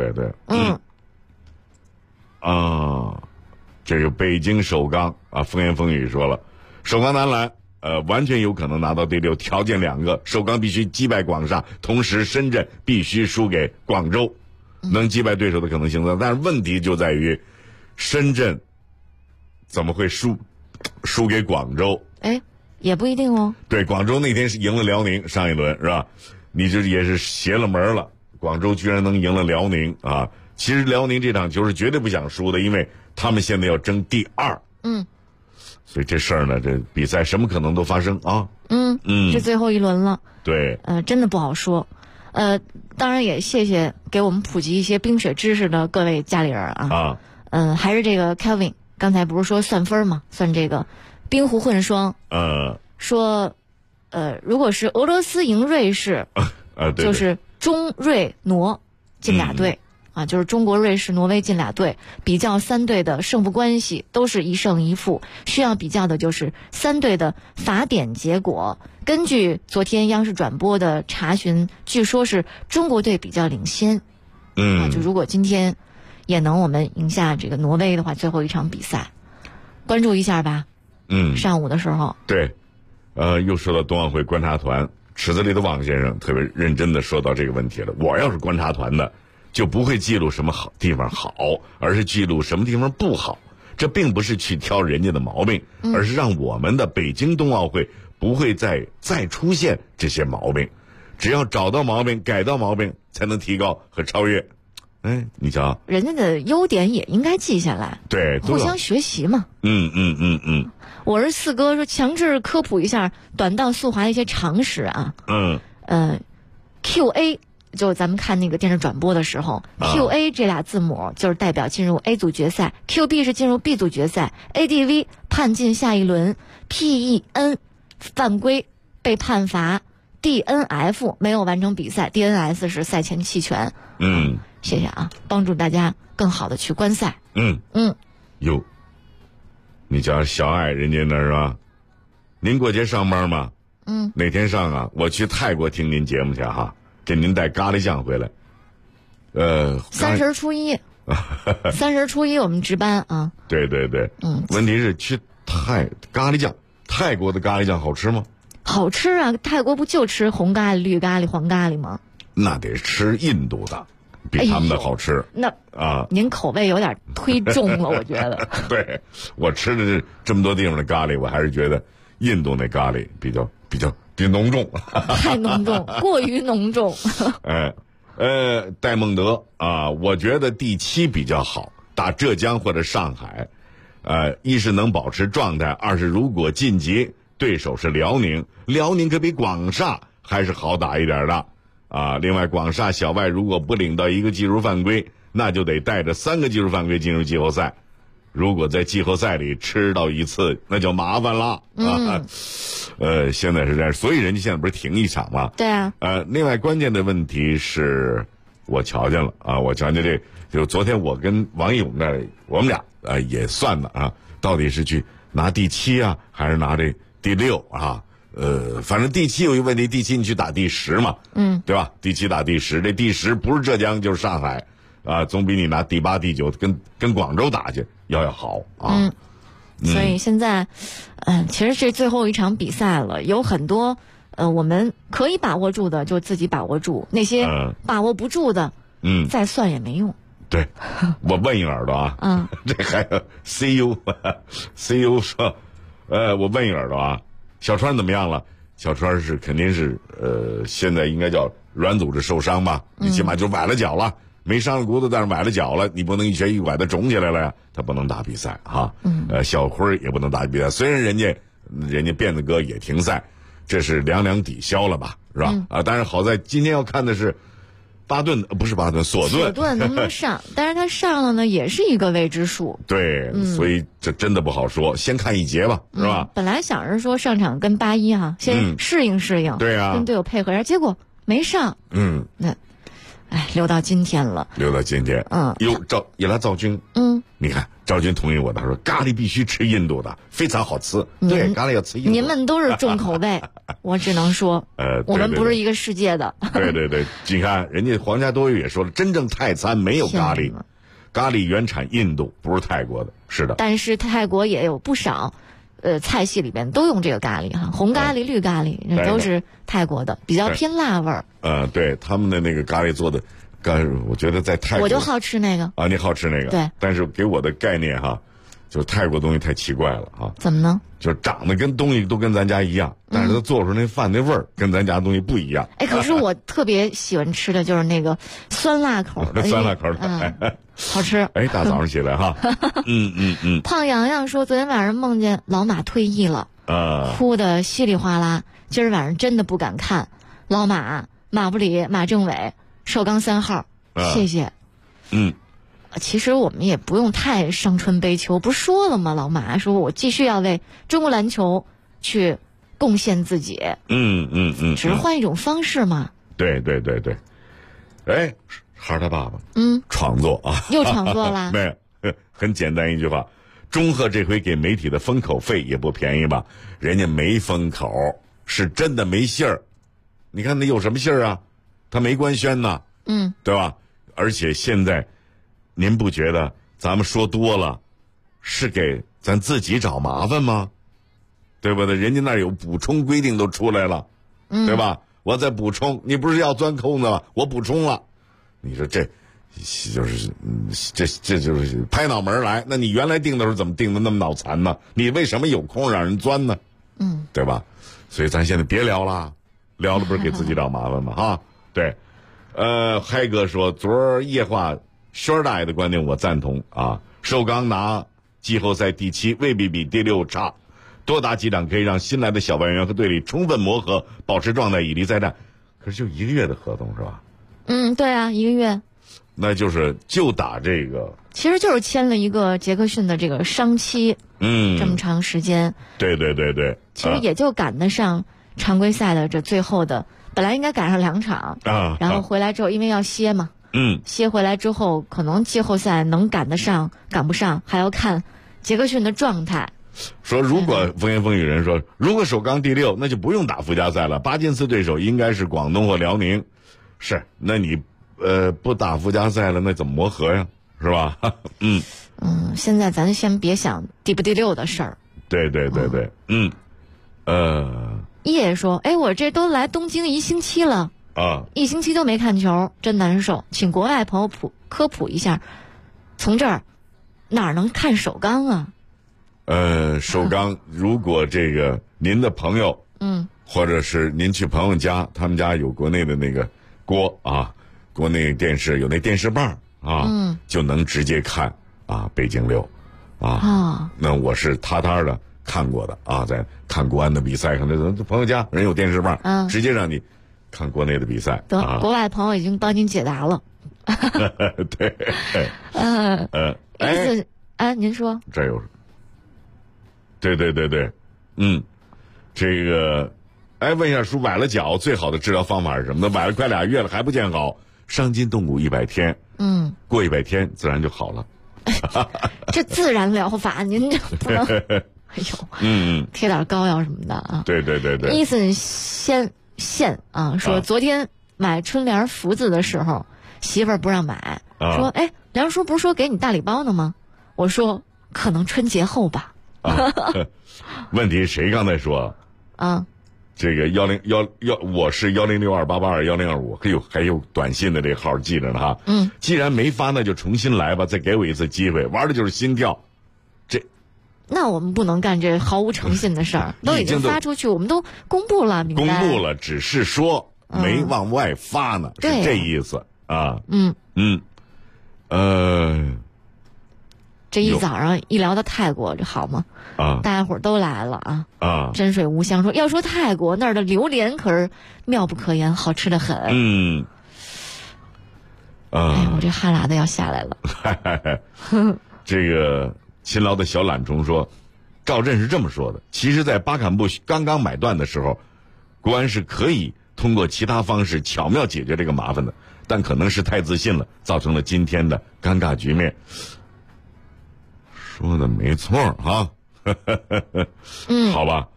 这个北京首钢风言风语说了，首钢男篮完全有可能拿到第6，条件2个，首钢必须击败广厦，同时深圳必须输给广州，能击败对手的可能性大，但是问题就在于深圳怎么会输给广州？ 也不一定哦。 对，广州那天是赢了辽宁，上一轮是吧？你这也是邪了门了，广州居然能赢了辽宁啊！其实辽宁这场球是绝对不想输的，因为他们现在要争第2。所以这事儿呢，这比赛什么可能都发生啊。 这最后一轮了。 对。 真的不好说。当然也谢谢给我们普及一些冰雪知识的各位家里人啊。还是这个 Kelvin， 刚才不是说算分吗？算这个冰壶混双。说，如果是俄罗斯赢瑞士， 对， 就是中瑞挪进俩队。 啊，就是中国、瑞士、挪威进俩队，比较3队的胜负关系都是1胜1负，需要比较的就是3队的罚点结果。根据昨天央视转播的查询，据说是中国队比较领先。就如果今天也能我们赢下这个挪威的话，最后一场比赛，关注一下吧。上午的时候。对， 又说到冬奥会观察团，池子里的王先生特别认真的说到这个问题了。我要是观察团的，就不会记录什么好地方好，而是记录什么地方不好。这并不是去挑人家的毛病，而是让我们的北京冬奥会不会再出现这些毛病。只要找到毛病，改到毛病，才能提高和超越。你瞧， 人家的优点也应该记下来， 对， 互相学习嘛。我是四哥说，强制科普一下短道速滑的一些常识啊。QA 就咱们看那个电视转播的时候，QA 这俩字母就是代表进入 A 组决赛，QB 是进入 B 组决赛，ADV 判进下一轮，PEN 犯规被判罚，DNF 没有完成比赛 ，DNS 是赛前弃权。谢谢啊，帮助大家更好的去观赛。 哟，你叫小爱人家那是吧？您过节上班吗？哪天上啊？我去泰国听您节目去哈，给您带咖喱酱回来。 30初一，30初一我们值班啊。 对。问题是去咖喱酱，泰国的咖喱酱好吃吗？ 好吃啊！泰国不就吃红咖喱、绿咖喱、黄咖喱吗？ 那得吃印度的，比他们的好吃。 您口味有点忒重了，我觉得。 对，我吃的这么多地方的咖喱，我还是觉得印度那咖喱比较浓重。 太浓重，过于浓重。 戴梦德啊，我觉得第7比较好，打浙江或者上海。一是能保持状态，二是如果晋级，对手是辽宁，辽宁可比广厦还是好打一点的啊。另外，广厦小外如果不领到1个技术犯规，那就得带着3个技术犯规进入季后赛。如果在季后赛里吃到1次，那就麻烦了啊。现在是这样，所以人家现在不是停1场吗？ 对啊。 另外关键的问题是，我瞧见了啊，这就昨天我跟王勇那我们俩也算了啊，到底是去拿第7啊，还是拿这第6啊？反正第7有一个问题，第7你去打第10嘛，对吧？第7打第10，这第10不是浙江就是上海啊，总比你拿第8、第9跟广州打去要好啊。 所以现在，其实这最后一场比赛了，有很多我们可以把握住的就自己把握住，那些把握不住的，再算也没用。 对，我问一耳朵啊，这还有 CU 说，我问一耳朵啊，小川怎么样了？小川肯定是现在应该叫软组织受伤吧，你起码就崴了脚了，没伤了骨头，但是崴了脚了，你不能一瘸一拐的肿起来了呀，他不能打比赛哈。小辉也不能打比赛，虽然人家辫子哥也停赛，这是两抵消了吧，是吧？但是好在今天要看的是索顿能不能上？但是他上了呢，也是一个未知数。 对，所以这真的不好说，先看一节吧，是吧？ 本来想着说上场跟81哈，先适应适应， 对啊， 跟队友配合一下，结果没上。那，留到今天了。 赵军，你看赵军同意我的，他说咖喱必须吃印度的，非常好吃。对，咖喱要吃印度的。 您们都是重口味，我只能说，我们不是一个世界的。 对，你看人家皇家多玉也说了，真正泰餐没有咖喱，咖喱原产印度，不是泰国的。是的， 但是泰国也有不少，菜系里边都用这个咖喱哈，红咖喱、绿咖喱，那都是泰国的，比较偏辣味儿。 对他们的那个咖喱做的。我觉得在泰国我就好吃那个啊，你好吃那个对， 但是给我的概念哈，就是泰国东西太奇怪了哈。 怎么呢？ 就是长得跟东西都跟咱家一样，但是他做出那饭那味儿跟咱家东西不一样。 可是我特别喜欢吃的就是那个酸辣口的， 酸辣口的， 好吃。 大早上起来哈， 胖洋洋说昨天晚上梦见老马退役了，哭得稀里哗啦，今儿晚上真的不敢看。老马、马布里、马政伟。首钢3号，谢谢。其实我们也不用太伤春悲秋，不是说了吗？老马说我继续要为中国篮球去贡献自己。只是换一种方式嘛。 对。 哎，孩儿他爸爸，创作啊， 又创作啦？ 没有，很简单一句话，中赫这回给媒体的封口费也不便宜吧？人家没封口，是真的没信儿。你看那有什么信儿啊？他没官宣呢，对吧？而且现在，您不觉得咱们说多了，是给咱自己找麻烦吗？对不对？人家那儿有补充规定都出来了，对吧？我再补充，你不是要钻空子吗？我补充了，你说这就是这就是拍脑门来。那你原来定的时候怎么定的那么脑残呢？你为什么有空让人钻呢？对吧？所以咱现在别聊了，聊了不是给自己找麻烦吗？哈，对。嗨哥说，昨儿夜话轩大爷的观点我赞同啊。首钢拿季后赛第7未必比第6差，多打几场可以让新来的小外援和队里充分磨合，保持状态，以利再战。可是就1个月的合同是吧？ 对啊，1个月。 那就打这个， 其实就是签了一个杰克逊的这个伤期，这么长时间。 对。 其实也就赶得上常规赛的这最后的，本来应该赶上2场啊，然后回来之后因为要歇嘛，歇回来之后可能季后赛能赶得上赶不上，还要看杰克逊的状态。 说如果风言风语人说，如果首钢第6，那就不用打附加赛了。巴金斯对手应该是广东或辽宁，是，那你不打附加赛了，那怎么磨合呀？是吧？ 现在咱先别想第不第6的事儿。 对。 叶说，哎，我这都来东京1星期了啊，1星期都没看球，真难受。请国外朋友科普一下，从这儿哪儿能看首钢啊？ 首钢，如果这个您的朋友，或者是您去朋友家，他们家有国内的那个锅啊，国内电视有那电视棒啊，就能直接看啊北京6啊。那我是踏的看过的啊，在看国安的比赛，可能朋友家人有电视棒，直接让你看国内的比赛。 得，国外朋友已经帮您解答了。 对， 您说这有。对，这个，问一下叔，崴了脚最好的治疗方法是什么呢？崴了快2月了还不见好，伤筋动骨100天，过100天自然就好了。 这自然疗法，您这不能，哎呦，贴点膏药什么的啊。 对。 伊森现啊说，昨天买春联福字的时候，媳妇儿不让买，说，哎，梁叔不是说给你大礼包呢吗？我说可能春节后吧。 问题谁刚才说这个我是10628821025，还有短信的这个号记着呢哈。既然没发，那就重新来吧，再给我一次机会，玩的就是心跳。 那我们不能干这毫无诚信的事儿，都已经发出去，我们都公布了， 公布了，只是说没往外发呢，是这意思啊。 这一早上一聊到泰国，这好吗？大家伙儿都来了啊！真水无香说，要说泰国那儿的榴莲可是妙不可言，好吃的很。我这哈喇子要下来了。 这个勤劳的小懒虫说，赵震是这么说的：其实，在巴坎布刚刚买断的时候，国安是可以通过其他方式巧妙解决这个麻烦的，但可能是太自信了，造成了今天的尴尬局面。说的没错啊，好吧，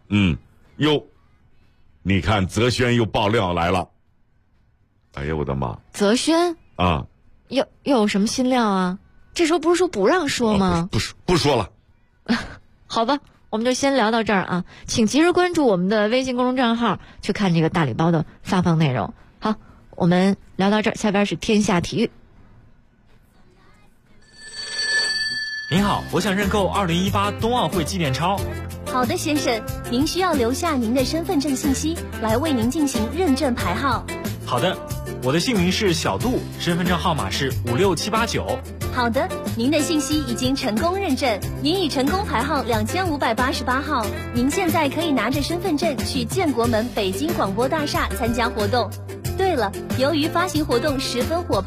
你看泽轩又爆料来了，哎呀我的妈！ 泽轩啊， 又有什么新料啊？这时候不是说不让说吗？ 不说了。 好吧，我们就先聊到这儿啊，请及时关注我们的微信公众账号，去看这个大礼包的发放内容。好，我们聊到这儿，下边是天下体育。 您好，我想认购2018冬奥会纪念钞。 好的，先生，您需要留下您的身份证信息，来为您进行认证排号。 好的，我的姓名是小杜，身份证号码是56789。 好的，您的信息已经成功认证，您已成功排号2588号。您现在可以拿着身份证去建国门北京广播大厦参加活动。对了，由于发行活动十分火爆。